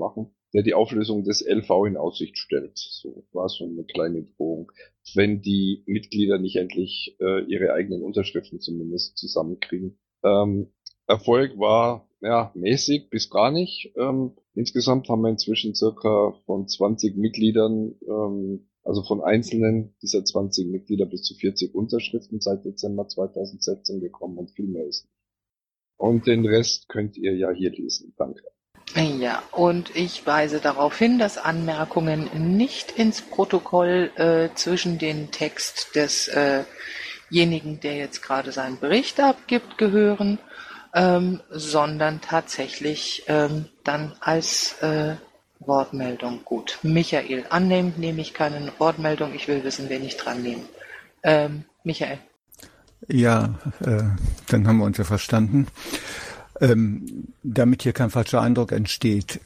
der die Auflösung des LV in Aussicht stellt. So war so eine kleine Drohung, wenn die Mitglieder nicht endlich ihre eigenen Unterschriften zumindest zusammenkriegen. Erfolg war mäßig bis gar nicht. Insgesamt haben wir inzwischen circa von 20 Mitgliedern, also von einzelnen dieser 20 Mitglieder bis zu 40 Unterschriften seit Dezember 2016 bekommen und viel mehr ist nicht. Und den Rest könnt ihr ja hier lesen. Danke. Ja, und ich weise darauf hin, dass Anmerkungen nicht ins Protokoll zwischen den Text desjenigen, der jetzt gerade seinen Bericht abgibt, gehören, sondern tatsächlich dann als Wortmeldung. Gut, Michael annimmt, nehme ich keine Wortmeldung. Ich will wissen, wen ich dran nehme. Michael. Ja, dann haben wir uns ja verstanden. Damit hier kein falscher Eindruck entsteht,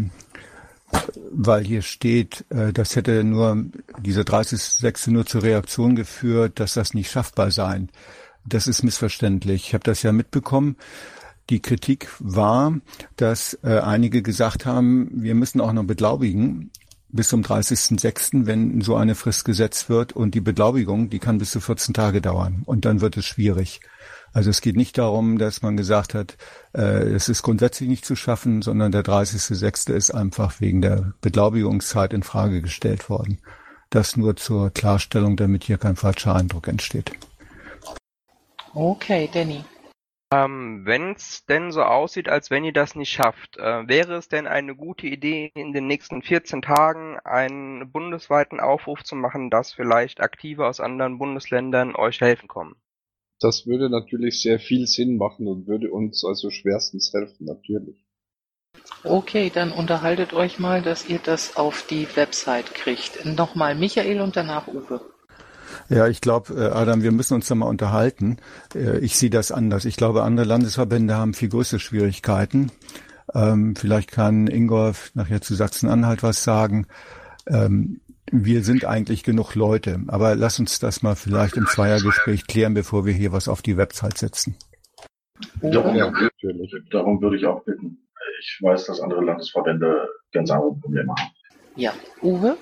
weil hier steht, das hätte nur diese 30.06. nur zur Reaktion geführt, dass das nicht schaffbar sei. Das ist missverständlich. Ich habe das ja mitbekommen. Die Kritik war, dass einige gesagt haben, wir müssen auch noch beglaubigen bis zum 30.06., wenn so eine Frist gesetzt wird, und die Beglaubigung, die kann bis zu 14 Tage dauern und dann wird es schwierig. Also es geht nicht darum, dass man gesagt hat, es ist grundsätzlich nicht zu schaffen, sondern der 30.06. ist einfach wegen der Beglaubigungszeit in Frage gestellt worden. Das nur zur Klarstellung, damit hier kein falscher Eindruck entsteht. Okay, Danny. Wenn es denn so aussieht, als wenn ihr das nicht schafft, wäre es denn eine gute Idee, in den nächsten 14 Tagen einen bundesweiten Aufruf zu machen, dass vielleicht Aktive aus anderen Bundesländern euch helfen kommen? Das würde natürlich sehr viel Sinn machen und würde uns also schwerstens helfen, natürlich. Okay, dann unterhaltet euch mal, dass ihr das auf die Website kriegt. Nochmal Michael und danach Uwe. Ja, ich glaube, Adam, wir müssen uns da mal unterhalten. Ich sehe das anders. Ich glaube, andere Landesverbände haben viel größere Schwierigkeiten. Vielleicht kann Ingolf nachher zu Sachsen-Anhalt was sagen. Wir sind eigentlich genug Leute, aber lass uns das mal vielleicht im Zweiergespräch klären, bevor wir hier was auf die Website setzen. Darum würde ich auch bitten. Ich weiß, dass andere Landesverbände ganz andere Probleme haben. Ja, Uwe?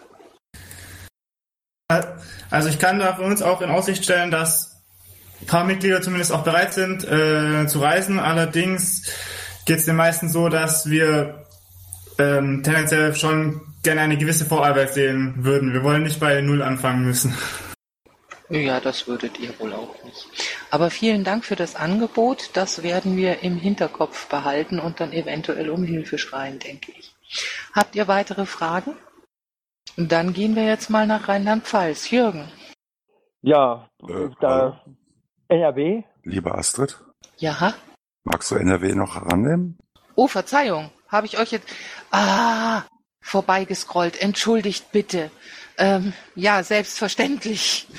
Also ich kann da für uns auch in Aussicht stellen, dass ein paar Mitglieder zumindest auch bereit sind zu reisen. Allerdings geht es den meisten so, dass wir tendenziell schon gerne eine gewisse Vorarbeit sehen würden. Wir wollen nicht bei Null anfangen müssen. Ja, das würdet ihr wohl auch nicht. Aber vielen Dank für das Angebot. Das werden wir im Hinterkopf behalten und dann eventuell um Hilfe schreien, denke ich. Habt ihr weitere Fragen? Und dann gehen wir jetzt mal nach Rheinland-Pfalz. Jürgen. Ja, da NRW. Liebe Astrid. Ja. Magst du NRW noch herannehmen? Oh, Verzeihung. Habe ich euch jetzt... vorbeigescrollt. Entschuldigt bitte. Ja, selbstverständlich.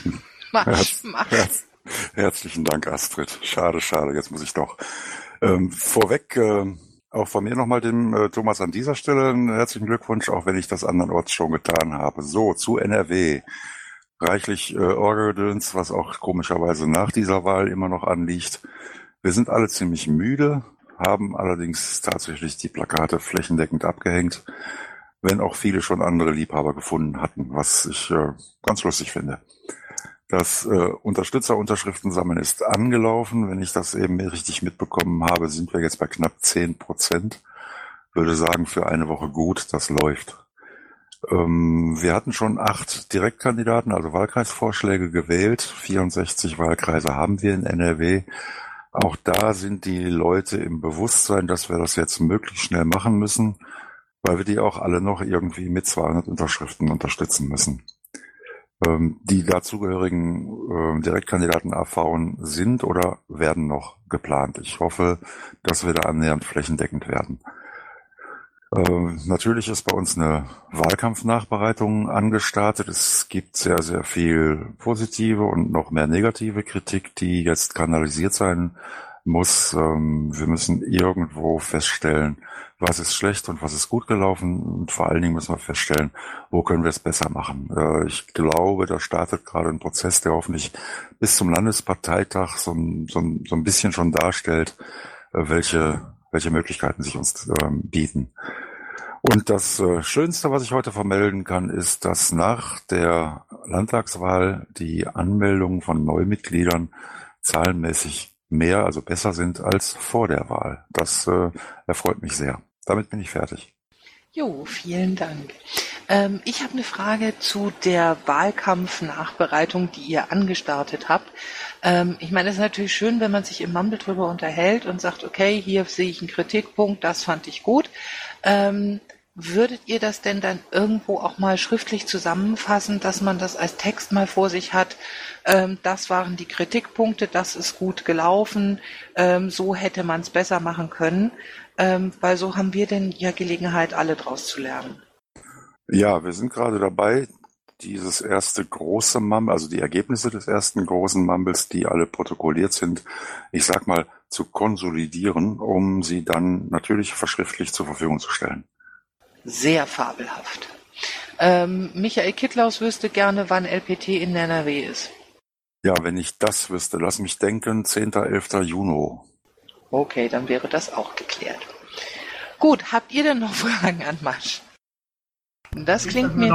Herzlichen Dank, Astrid. Schade. Jetzt muss ich doch. Vorweg, auch von mir nochmal dem Thomas an dieser Stelle einen herzlichen Glückwunsch, auch wenn ich das andernorts schon getan habe. So, zu NRW. Reichlich Orgelgedöns, was auch komischerweise nach dieser Wahl immer noch anliegt. Wir sind alle ziemlich müde, haben allerdings tatsächlich die Plakate flächendeckend abgehängt, wenn auch viele schon andere Liebhaber gefunden hatten, was ich ganz lustig finde. Das Unterstützerunterschriften sammeln ist angelaufen. Wenn ich das eben richtig mitbekommen habe, sind wir jetzt bei knapp 10%. Würde sagen, für eine Woche gut, das läuft. Wir hatten schon 8 Direktkandidaten, also Wahlkreisvorschläge gewählt. 64 Wahlkreise haben wir in NRW. Auch da sind die Leute im Bewusstsein, dass wir das jetzt möglichst schnell machen müssen, weil wir die auch alle noch irgendwie mit 200 Unterschriften unterstützen müssen. Die dazugehörigen Direktkandidaten AV sind oder werden noch geplant. Ich hoffe, dass wir da annähernd flächendeckend werden. Natürlich ist bei uns eine Wahlkampfnachbereitung angestartet. Es gibt sehr, sehr viel positive und noch mehr negative Kritik, die jetzt kanalisiert sein muss. Wir müssen irgendwo feststellen, was ist schlecht und was ist gut gelaufen. Und vor allen Dingen müssen wir feststellen, wo können wir es besser machen. Ich glaube, da startet gerade ein Prozess, der hoffentlich bis zum Landesparteitag so ein bisschen schon darstellt, welche Möglichkeiten sich uns bieten. Und das Schönste, was ich heute vermelden kann, ist, dass nach der Landtagswahl die Anmeldungen von Neumitgliedern zahlenmäßig mehr, also besser sind als vor der Wahl. Das erfreut mich sehr. Damit bin ich fertig. Jo, vielen Dank. Ich habe eine Frage zu der Wahlkampfnachbereitung, die ihr angestartet habt. Ich meine, es ist natürlich schön, wenn man sich im Mumble drüber unterhält und sagt, okay, hier sehe ich einen Kritikpunkt, das fand ich gut. Würdet ihr das denn dann irgendwo auch mal schriftlich zusammenfassen, dass man das als Text mal vor sich hat? Das waren die Kritikpunkte, das ist gut gelaufen, so hätte man es besser machen können, weil so haben wir denn ja Gelegenheit, alle draus zu lernen. Ja, wir sind gerade dabei, dieses erste große Mumble, also die Ergebnisse des ersten großen Mumbles, die alle protokolliert sind, ich sag mal, zu konsolidieren, um sie dann natürlich verschriftlich zur Verfügung zu stellen. Sehr fabelhaft. Michael Kittlaus wüsste gerne, wann LPT in NRW ist. Ja, wenn ich das wüsste, lass mich denken, 10. 11. Juni. Okay, dann wäre das auch geklärt. Gut, habt ihr denn noch Fragen an Masch? Das klingt mir...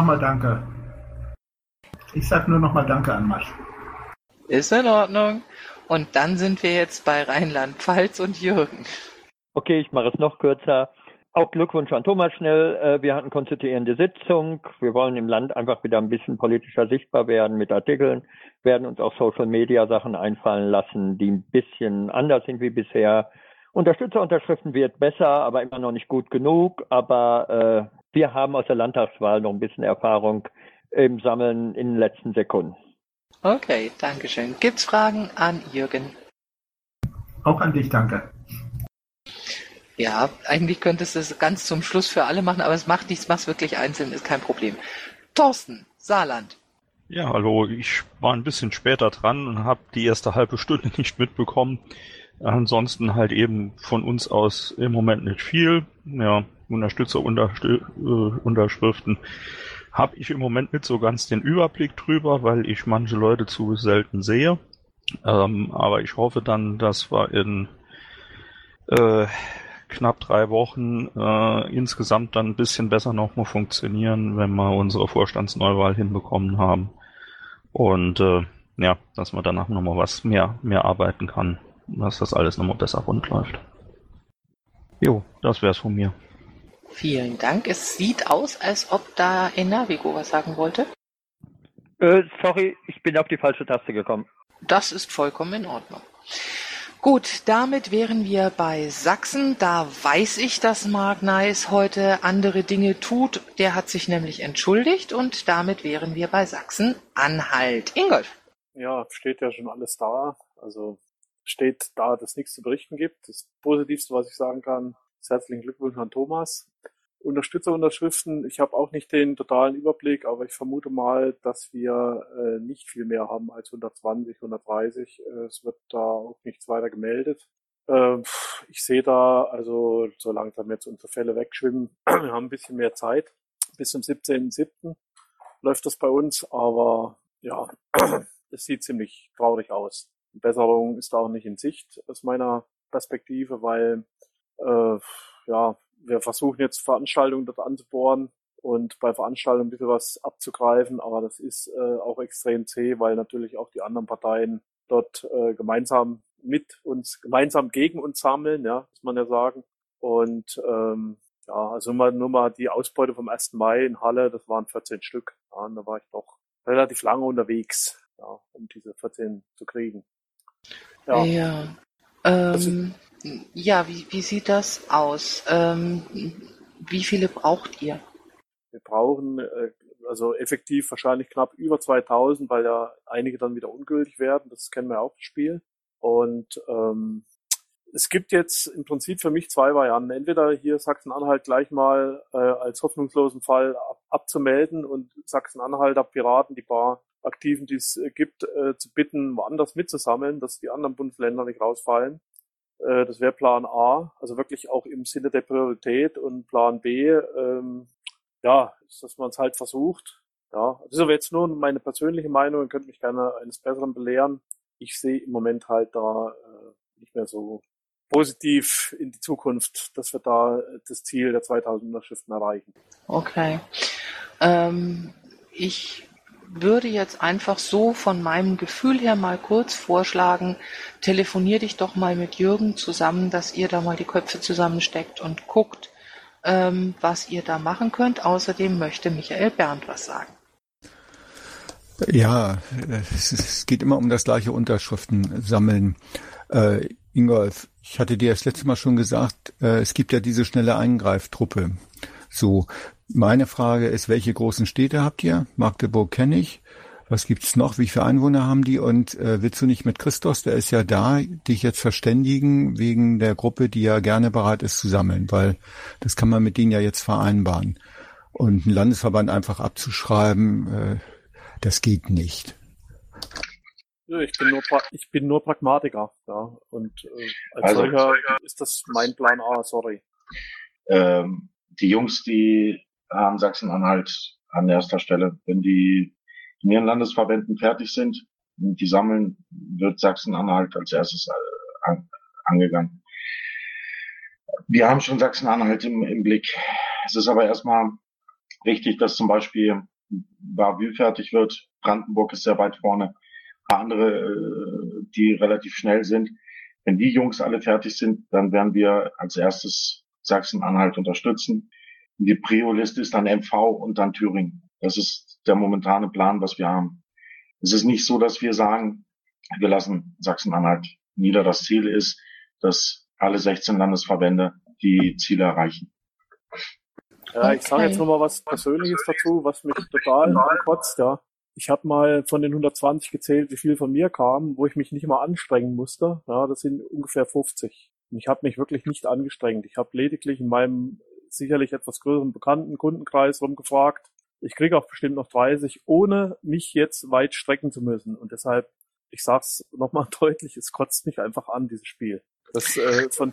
Ich sag nur noch mal Danke an Masch. Ist in Ordnung. Und dann sind wir jetzt bei Rheinland-Pfalz und Jürgen. Okay, ich mache es noch kürzer. Auch Glückwunsch an Thomas Schnell. Wir hatten konstituierende Sitzung. Wir wollen im Land einfach wieder ein bisschen politischer sichtbar werden mit Artikeln, werden uns auch Social-Media-Sachen einfallen lassen, die ein bisschen anders sind wie bisher. Unterstützerunterschriften wird besser, aber immer noch nicht gut genug. Aber wir haben aus der Landtagswahl noch ein bisschen Erfahrung im Sammeln in den letzten Sekunden. Okay, danke schön. Gibt's Fragen an Jürgen? Auch an dich, danke. Ja, eigentlich könntest du es ganz zum Schluss für alle machen, aber es macht nichts, mach's wirklich einzeln, ist kein Problem. Thorsten, Saarland. Ja, hallo, ich war ein bisschen später dran und habe die erste halbe Stunde nicht mitbekommen. Ansonsten halt eben von uns aus im Moment nicht viel. Ja, Unterstützerunterschriften habe ich im Moment nicht so ganz den Überblick drüber, weil ich manche Leute zu selten sehe. Aber ich hoffe dann, dass wir in knapp 3 Wochen insgesamt dann ein bisschen besser nochmal funktionieren, wenn wir unsere Vorstandsneuwahl hinbekommen haben. Und ja, dass man danach nochmal was mehr arbeiten kann, dass das alles nochmal besser rund läuft. Jo, das wär's von mir. Vielen Dank. Es sieht aus, als ob da Enavigo was sagen wollte. Sorry, ich bin auf die falsche Taste gekommen. Das ist vollkommen in Ordnung. Gut, damit wären wir bei Sachsen. Da weiß ich, dass Mark Neis heute andere Dinge tut. Der hat sich nämlich entschuldigt und damit wären wir bei Sachsen-Anhalt. Ingolf. Ja, steht ja schon alles da. Also steht da, dass es nichts zu berichten gibt. Das Positivste, was ich sagen kann, ist herzlichen Glückwunsch an Thomas. Unterstützerunterschriften, ich habe auch nicht den totalen Überblick, aber ich vermute mal, dass wir nicht viel mehr haben als 120, 130. Es wird da auch nichts weiter gemeldet. Ich sehe da, also so langsam jetzt unsere Fälle wegschwimmen, wir haben ein bisschen mehr Zeit. Bis zum 17.07. läuft das bei uns, aber ja, es sieht ziemlich traurig aus. Die Besserung ist da auch nicht in Sicht aus meiner Perspektive, weil ja, wir versuchen jetzt Veranstaltungen dort anzubohren und bei Veranstaltungen ein bisschen was abzugreifen, aber das ist auch extrem zäh, weil natürlich auch die anderen Parteien dort gemeinsam gegen uns sammeln, ja, muss man ja sagen. Und ja, also nur mal die Ausbeute vom 1. Mai in Halle, das waren 14 Stück. Ja, und da war ich doch relativ lange unterwegs, ja, um diese 14 zu kriegen. Ja. Ja, wie sieht das aus? Wie viele braucht ihr? Wir brauchen also effektiv wahrscheinlich knapp über 2000, weil ja einige dann wieder ungültig werden. Das kennen wir auch, das Spiel. Und es gibt jetzt im Prinzip für mich 2 Varianten. Entweder hier Sachsen-Anhalt gleich mal als hoffnungslosen Fall abzumelden und Sachsen-Anhalter Piraten, die paar Aktiven, die es gibt, zu bitten, woanders mitzusammeln, dass die anderen Bundesländer nicht rausfallen. Das wäre Plan A, also wirklich auch im Sinne der Priorität. Und Plan B, ja, ist, dass man es halt versucht. Ja, das ist aber jetzt nur meine persönliche Meinung, ihr könnt mich gerne eines Besseren belehren. Ich sehe im Moment halt da nicht mehr so positiv in die Zukunft, dass wir da das Ziel der 2000 Unterschriften erreichen. Okay. Ich würde jetzt einfach so von meinem Gefühl her mal kurz vorschlagen, telefonier dich doch mal mit Jürgen zusammen, dass ihr da mal die Köpfe zusammensteckt und guckt, was ihr da machen könnt. Außerdem möchte Michael Berndt was sagen. Ja, es geht immer um das gleiche Unterschriften sammeln. Ingolf, ich hatte dir das letzte Mal schon gesagt, es gibt ja diese schnelle Eingreiftruppe. So, meine Frage ist, welche großen Städte habt ihr? Magdeburg kenne ich. Was gibt's noch? Wie viele Einwohner haben die? Und willst du nicht mit Christos, der ist ja da, dich jetzt verständigen wegen der Gruppe, die ja gerne bereit ist zu sammeln? Weil das kann man mit denen ja jetzt vereinbaren. Und einen Landesverband einfach abzuschreiben, das geht nicht. Ich bin nur Pragmatiker, ja. Und als solcher ist das mein Plan A, sorry. Die Jungs, die haben Sachsen-Anhalt an erster Stelle. Wenn die in ihren Landesverbänden fertig sind, die sammeln, wird Sachsen-Anhalt als erstes angegangen. Wir haben schon Sachsen-Anhalt im Blick. Es ist aber erstmal wichtig, dass zum Beispiel Bavü fertig wird. Brandenburg ist sehr weit vorne. Andere, die relativ schnell sind. Wenn die Jungs alle fertig sind, dann werden wir als erstes Sachsen-Anhalt unterstützen. Die Prio-Liste ist dann MV und dann Thüringen. Das ist der momentane Plan, was wir haben. Es ist nicht so, dass wir sagen, wir lassen Sachsen-Anhalt nieder. Das Ziel ist, dass alle 16 Landesverbände die Ziele erreichen. Ja, ich sage jetzt nochmal was Persönliches dazu, was mich total ankotzt, ja. Ich habe mal von den 120 gezählt, wie viel von mir kam, wo ich mich nicht mal anstrengen musste. Ja, das sind ungefähr 50. Und ich habe mich wirklich nicht angestrengt. Ich habe lediglich in meinem sicherlich etwas größeren bekannten Kundenkreis rumgefragt. Ich kriege auch bestimmt noch 30, ohne mich jetzt weit strecken zu müssen. Und deshalb, ich sag's nochmal deutlich, es kotzt mich einfach an, dieses Spiel. Das von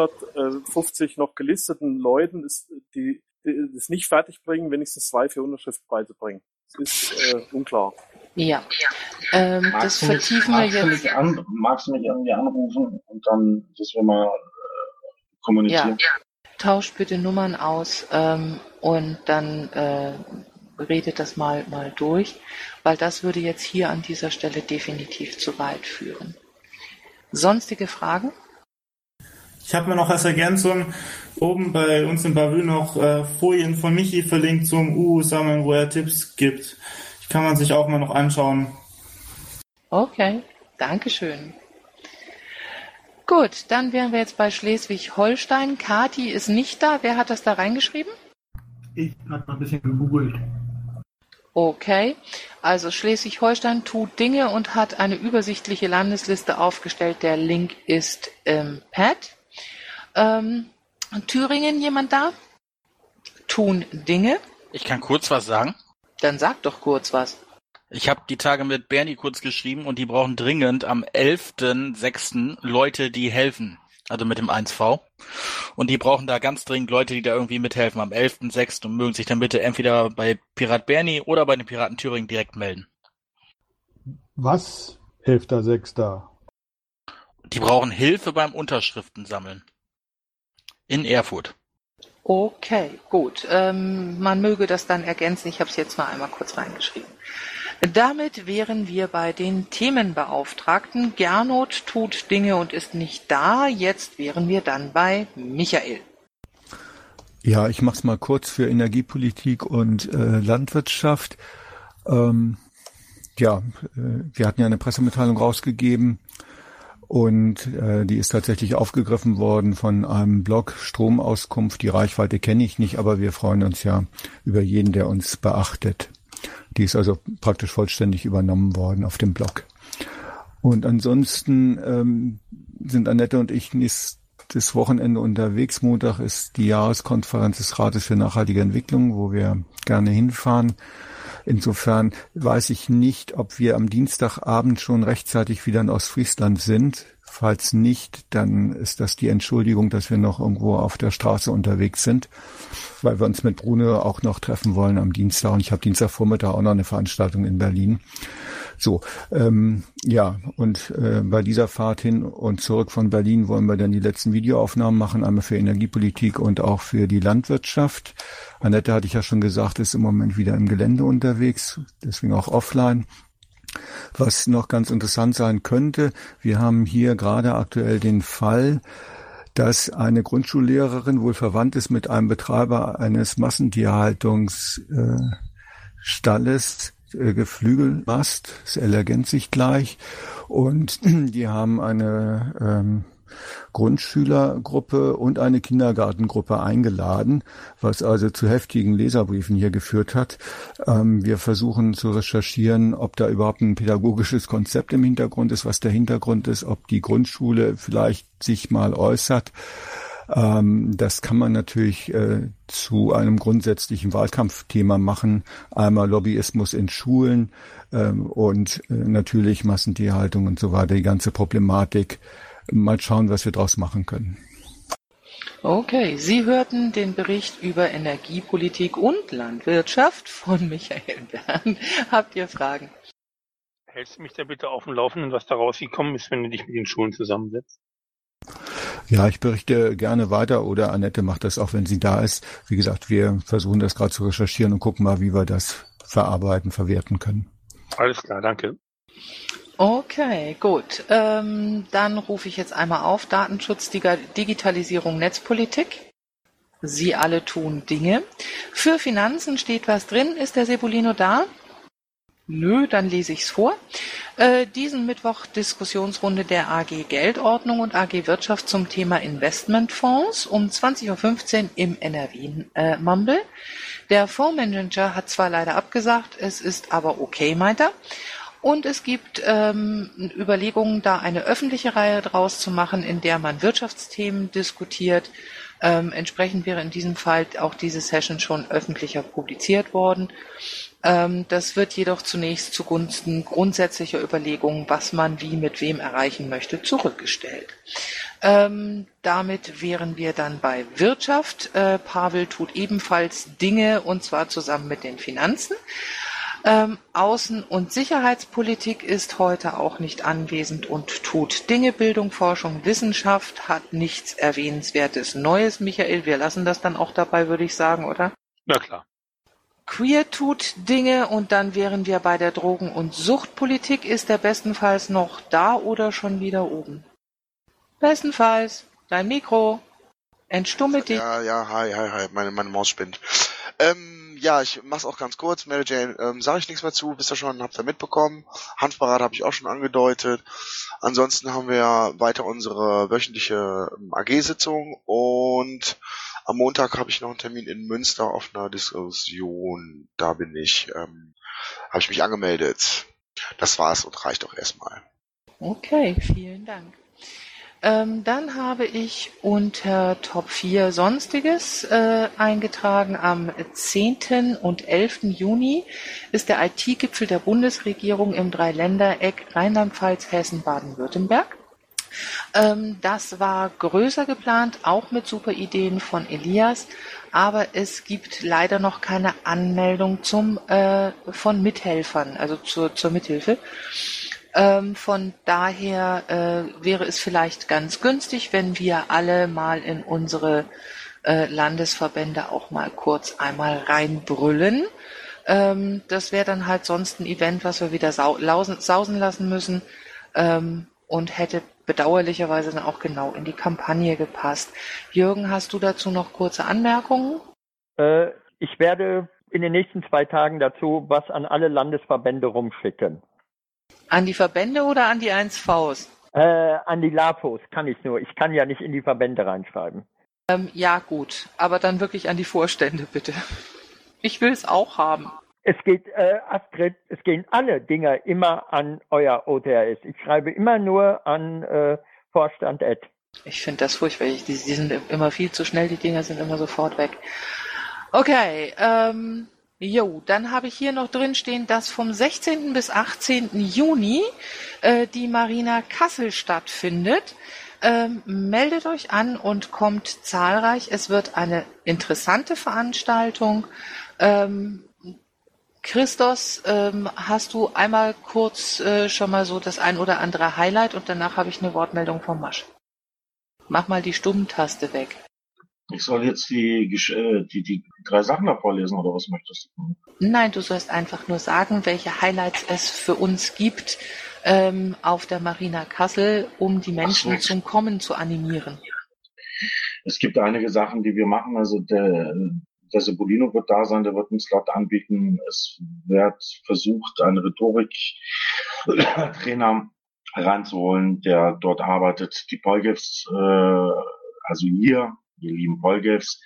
250 noch gelisteten Leuten ist die das nicht fertig bringen, wenigstens 3-4 Unterschriftspreise bringen. Das ist unklar. Ja. Das vertiefen wir jetzt. Magst du mich irgendwie anrufen und dann, dass wir mal kommunizieren? Ja. Tauscht bitte Nummern aus und dann redet das mal durch, weil das würde jetzt hier an dieser Stelle definitiv zu weit führen. Sonstige Fragen? Ich habe mir noch als Ergänzung oben bei uns in Bavü noch Folien von Michi verlinkt zum U-Sammeln, wo er Tipps gibt. Die kann man sich auch mal noch anschauen. Okay, Dankeschön. Gut, dann wären wir jetzt bei Schleswig-Holstein. Kati ist nicht da. Wer hat das da reingeschrieben? Ich habe mal ein bisschen gegoogelt. Okay, also Schleswig-Holstein tut Dinge und hat eine übersichtliche Landesliste aufgestellt. Der Link ist im Pad. Thüringen, jemand da? Tun Dinge. Ich kann kurz was sagen. Dann sag doch kurz was. Ich habe die Tage mit Bernie kurz geschrieben und die brauchen dringend am 11.06. Leute, die helfen. Also mit dem 1V. Und die brauchen da ganz dringend Leute, die da irgendwie mithelfen am 11.06. und mögen sich dann bitte entweder bei Pirat Bernie oder bei den Piraten Thüringen direkt melden. Was? 11.06. Die brauchen Hilfe beim Unterschriften sammeln. In Erfurt. Okay, gut. Man möge das dann ergänzen. Ich habe es jetzt mal einmal kurz reingeschrieben. Damit wären wir bei den Themenbeauftragten. Gernot tut Dinge und ist nicht da. Jetzt wären wir dann bei Michael. Ja, ich mache es mal kurz für Energiepolitik und Landwirtschaft. Wir hatten ja eine Pressemitteilung rausgegeben und die ist tatsächlich aufgegriffen worden von einem Blog Stromauskunft. Die Reichweite kenne ich nicht, aber wir freuen uns ja über jeden, der uns beachtet. Die ist also praktisch vollständig übernommen worden auf dem Blog. Und ansonsten sind Annette und ich nächstes Wochenende unterwegs. Montag ist die Jahreskonferenz des Rates für nachhaltige Entwicklung, wo wir gerne hinfahren. Insofern weiß ich nicht, ob wir am Dienstagabend schon rechtzeitig wieder in Ostfriesland sind. Falls nicht, dann ist das die Entschuldigung, dass wir noch irgendwo auf der Straße unterwegs sind, weil wir uns mit Bruno auch noch treffen wollen am Dienstag. Und ich habe Dienstagvormittag auch noch eine Veranstaltung in Berlin. So, bei dieser Fahrt hin und zurück von Berlin wollen wir dann die letzten Videoaufnahmen machen, einmal für Energiepolitik und auch für die Landwirtschaft. Annette, hatte ich ja schon gesagt, ist im Moment wieder im Gelände unterwegs, deswegen auch offline. Was noch ganz interessant sein könnte, wir haben hier gerade aktuell den Fall, dass eine Grundschullehrerin wohl verwandt ist mit einem Betreiber eines Massentierhaltungsstalles, Geflügelmast, es ergänzt sich gleich, und die haben eine Grundschülergruppe und eine Kindergartengruppe eingeladen, was also zu heftigen Leserbriefen hier geführt hat. Wir versuchen zu recherchieren, ob da überhaupt ein pädagogisches Konzept im Hintergrund ist, was der Hintergrund ist, ob die Grundschule vielleicht sich mal äußert. Das kann man natürlich zu einem grundsätzlichen Wahlkampfthema machen. Einmal Lobbyismus in Schulen und natürlich Massentierhaltung und so weiter, die ganze Problematik. Mal schauen, was wir draus machen können. Okay, Sie hörten den Bericht über Energiepolitik und Landwirtschaft von Michael Bern. Habt ihr Fragen? Hältst du mich da bitte auf dem Laufenden, was da rausgekommen ist, wenn du dich mit den Schulen zusammensetzt? Ja, ich berichte gerne weiter, oder Annette macht das auch, wenn sie da ist. Wie gesagt, wir versuchen das gerade zu recherchieren und gucken mal, wie wir das verarbeiten, verwerten können. Alles klar, danke. Okay, gut. Dann rufe ich jetzt einmal auf. Datenschutz, Digitalisierung, Netzpolitik. Sie alle tun Dinge. Für Finanzen steht was drin. Ist der Sebolino da? Nö, dann lese ich es vor. Diesen Mittwoch Diskussionsrunde der AG Geldordnung und AG Wirtschaft zum Thema Investmentfonds um 20.15 Uhr im NRW-Mumble. Der Fondsmanager hat zwar leider abgesagt, es ist aber okay, meint er. Und es gibt Überlegungen, da eine öffentliche Reihe draus zu machen, in der man Wirtschaftsthemen diskutiert. Entsprechend wäre in diesem Fall auch diese Session schon öffentlicher publiziert worden. Das wird jedoch zunächst zugunsten grundsätzlicher Überlegungen, was man wie mit wem erreichen möchte, zurückgestellt. Damit wären wir dann bei Wirtschaft. Pavel tut ebenfalls Dinge, und zwar zusammen mit den Finanzen. Außen- und Sicherheitspolitik ist heute auch nicht anwesend und tut Dinge. Bildung, Forschung, Wissenschaft hat nichts Erwähnenswertes Neues. Michael, wir lassen das dann auch dabei, würde ich sagen, oder? Na klar. Queer tut Dinge, und dann wären wir bei der Drogen- und Suchtpolitik. Ist der bestenfalls noch da oder schon wieder oben? Bestenfalls. Dein Mikro. Entstumme dich. Ja, hi, meine Maus spinnt. Ja, ich mach's auch ganz kurz. Mary Jane, sage ich nichts mehr zu, wisst ihr schon, habt ihr mitbekommen. Handparade habe ich auch schon angedeutet. Ansonsten haben wir weiter unsere wöchentliche AG-Sitzung, und am Montag habe ich noch einen Termin in Münster auf einer Diskussion. Da habe ich mich angemeldet. Das war's und reicht auch erstmal. Okay, vielen Dank. Dann habe ich unter Top 4 Sonstiges eingetragen. Am 10. und 11. Juni ist der IT-Gipfel der Bundesregierung im Dreiländereck Rheinland-Pfalz, Hessen, Baden-Württemberg. Das war größer geplant, auch mit super Ideen von Elias, aber es gibt leider noch keine Anmeldung von Mithelfern, also zur Mithilfe. Von daher wäre es vielleicht ganz günstig, wenn wir alle mal in unsere Landesverbände auch mal kurz einmal reinbrüllen. Das wäre dann halt sonst ein Event, was wir wieder sausen lassen müssen, und hätte bedauerlicherweise dann auch genau in die Kampagne gepasst. Jürgen, hast du dazu noch kurze Anmerkungen? Ich werde in den nächsten 2 Tagen dazu was an alle Landesverbände rumschicken. An die Verbände oder an die 1Vs? An die LAFOs kann ich nur. Ich kann ja nicht in die Verbände reinschreiben. Ja, gut. Aber dann wirklich an die Vorstände, bitte. Ich will es auch haben. Es geht, Astrid, es gehen alle Dinger immer an euer OTRS. Ich schreibe immer nur an Vorstand @ Ich finde das furchtbar. Die sind immer viel zu schnell. Die Dinger sind immer sofort weg. Okay, dann habe ich hier noch drin stehen, dass vom 16. bis 18. Juni die Marina Kassel stattfindet. Meldet euch an und kommt zahlreich. Es wird eine interessante Veranstaltung. Christos, hast du einmal kurz schon mal so das ein oder andere Highlight und danach habe ich eine Wortmeldung vom Masch. Mach mal die Stummtaste weg. Ich soll jetzt die 3 Sachen da vorlesen, oder was möchtest du? Nein, du sollst einfach nur sagen, welche Highlights es für uns gibt auf der Marina Kassel, um die Menschen zum Kommen zu animieren. Es gibt einige Sachen, die wir machen. Also der Sepolino wird da sein, der wird einen Slot anbieten. Es wird versucht, einen Rhetorik-Trainer reinzuholen, der dort arbeitet. Die Polgefs, also ihr lieben Polgefs,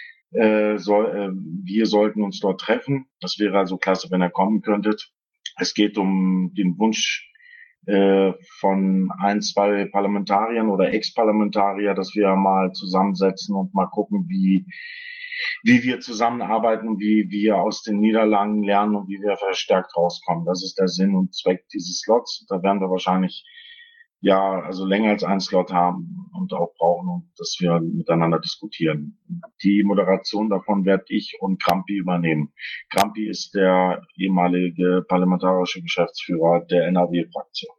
wir sollten uns dort treffen. Das wäre also klasse, wenn ihr kommen könntet. Es geht um den Wunsch von 1, 2 Parlamentariern oder Ex-Parlamentarier, dass wir mal zusammensetzen und mal gucken, wie wir zusammenarbeiten und wie wir aus den Niederlagen lernen und wie wir verstärkt rauskommen. Das ist der Sinn und Zweck dieses Slots. Da werden wir wahrscheinlich also länger als einen Slot haben und auch brauchen, und dass wir miteinander diskutieren. Die Moderation davon werde ich und Krampi übernehmen. Krampi ist der ehemalige parlamentarische Geschäftsführer der NRW-Fraktion.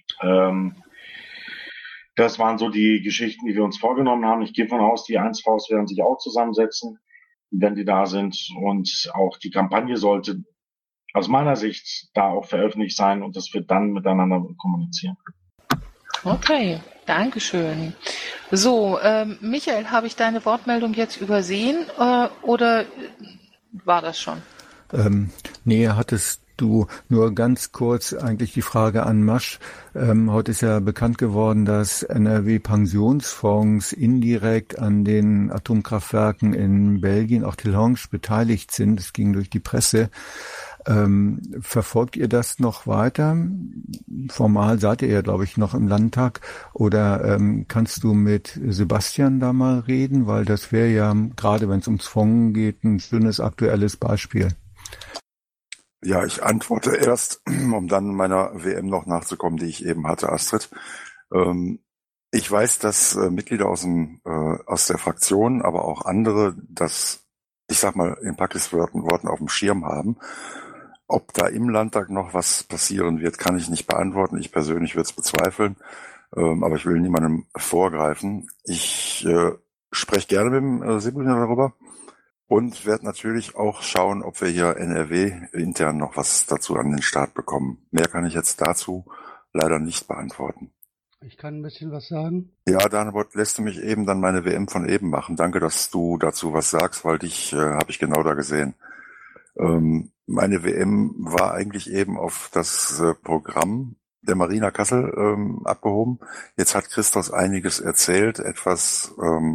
Das waren so die Geschichten, die wir uns vorgenommen haben. Ich gehe von aus, die 1Vs werden sich auch zusammensetzen, wenn die da sind, und auch die Kampagne sollte aus meiner Sicht da auch veröffentlicht sein und dass wir dann miteinander kommunizieren. Okay, Dankeschön. So, Michael, habe ich deine Wortmeldung jetzt übersehen oder war das schon? Nee, hattest du nur ganz kurz eigentlich die Frage an Masch. Heute ist ja bekannt geworden, dass NRW-Pensionsfonds indirekt an den Atomkraftwerken in Belgien, auch Tihange, beteiligt sind. Es ging durch die Presse. Verfolgt ihr das noch weiter? Formal seid ihr ja, glaube ich, noch im Landtag. Oder kannst du mit Sebastian da mal reden? Weil das wäre ja, gerade wenn es ums Fonds geht, ein schönes aktuelles Beispiel. Ja, ich antworte erst, um dann meiner WM noch nachzukommen, die ich eben hatte, Astrid. Ich weiß, dass Mitglieder aus der Fraktion, aber auch andere, das, ich sag mal, in Packes Worten auf dem Schirm haben. Ob da im Landtag noch was passieren wird, kann ich nicht beantworten. Ich persönlich würde es bezweifeln, aber ich will niemandem vorgreifen. Ich spreche gerne mit dem Sepolino darüber und werde natürlich auch schauen, ob wir hier NRW intern noch was dazu an den Start bekommen. Mehr kann ich jetzt dazu leider nicht beantworten. Ich kann ein bisschen was sagen. Ja, Danebot, lässt du mich eben dann meine WM von eben machen. Danke, dass du dazu was sagst, weil dich habe ich genau da gesehen. Meine WM war eigentlich eben auf das Programm der Marina Kassel abgehoben. Jetzt hat Christos einiges erzählt, etwas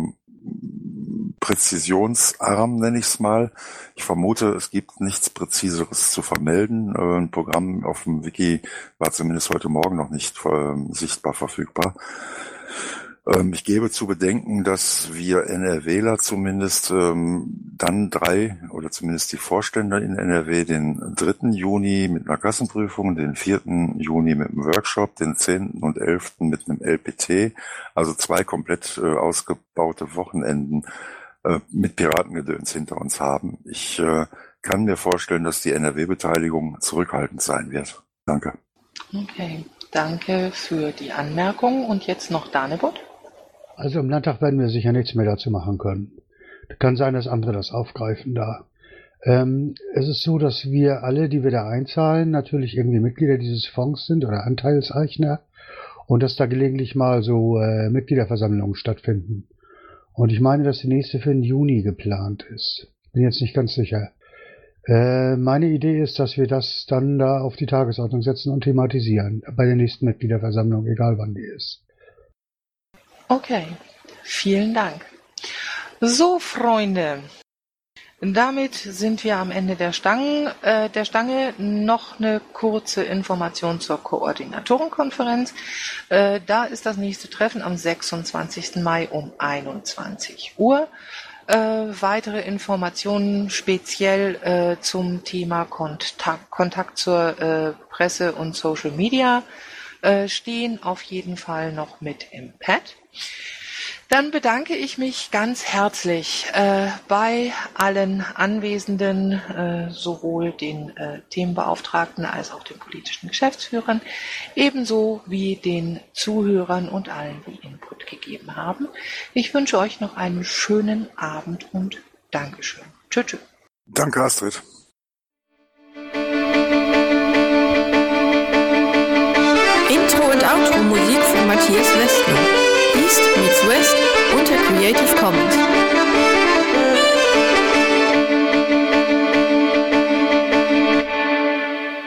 präzisionsarm nenne ich es mal. Ich vermute, es gibt nichts Präziseres zu vermelden. Ein Programm auf dem Wiki war zumindest heute Morgen noch nicht sichtbar verfügbar. Ich gebe zu bedenken, dass wir NRWler zumindest dann 3 oder zumindest die Vorstände in NRW den 3. Juni mit einer Kassenprüfung, den 4. Juni mit einem Workshop, den 10. und 11. mit einem LPT, also 2 komplett ausgebaute Wochenenden mit Piratengedöns hinter uns haben. Ich kann mir vorstellen, dass die NRW-Beteiligung zurückhaltend sein wird. Danke. Okay, danke für die Anmerkung. Und jetzt noch Danebot. Also im Landtag werden wir sicher nichts mehr dazu machen können. Kann sein, dass andere das aufgreifen da. Es ist so, dass wir alle, die wir da einzahlen, natürlich irgendwie Mitglieder dieses Fonds sind oder Anteilseigner und dass da gelegentlich mal so Mitgliederversammlungen stattfinden. Und ich meine, dass die nächste für den Juni geplant ist. Bin jetzt nicht ganz sicher. Meine Idee ist, dass wir das dann da auf die Tagesordnung setzen und thematisieren bei der nächsten Mitgliederversammlung, egal wann die ist. Okay, vielen Dank. So, Freunde, damit sind wir am Ende der Stange. Noch eine kurze Information zur Koordinatorenkonferenz. Da ist das nächste Treffen am 26. Mai um 21 Uhr. Weitere Informationen speziell zum Thema Kontakt zur Presse und Social Media stehen auf jeden Fall noch mit im Pad. Dann bedanke ich mich ganz herzlich bei allen Anwesenden, sowohl den Themenbeauftragten als auch den politischen Geschäftsführern, ebenso wie den Zuhörern und allen, die Input gegeben haben. Ich wünsche euch noch einen schönen Abend und Dankeschön. Tschüss. Danke, Astrid. Intro und Outro Musik von Matthias Westner. East meets West unter Creative Commons.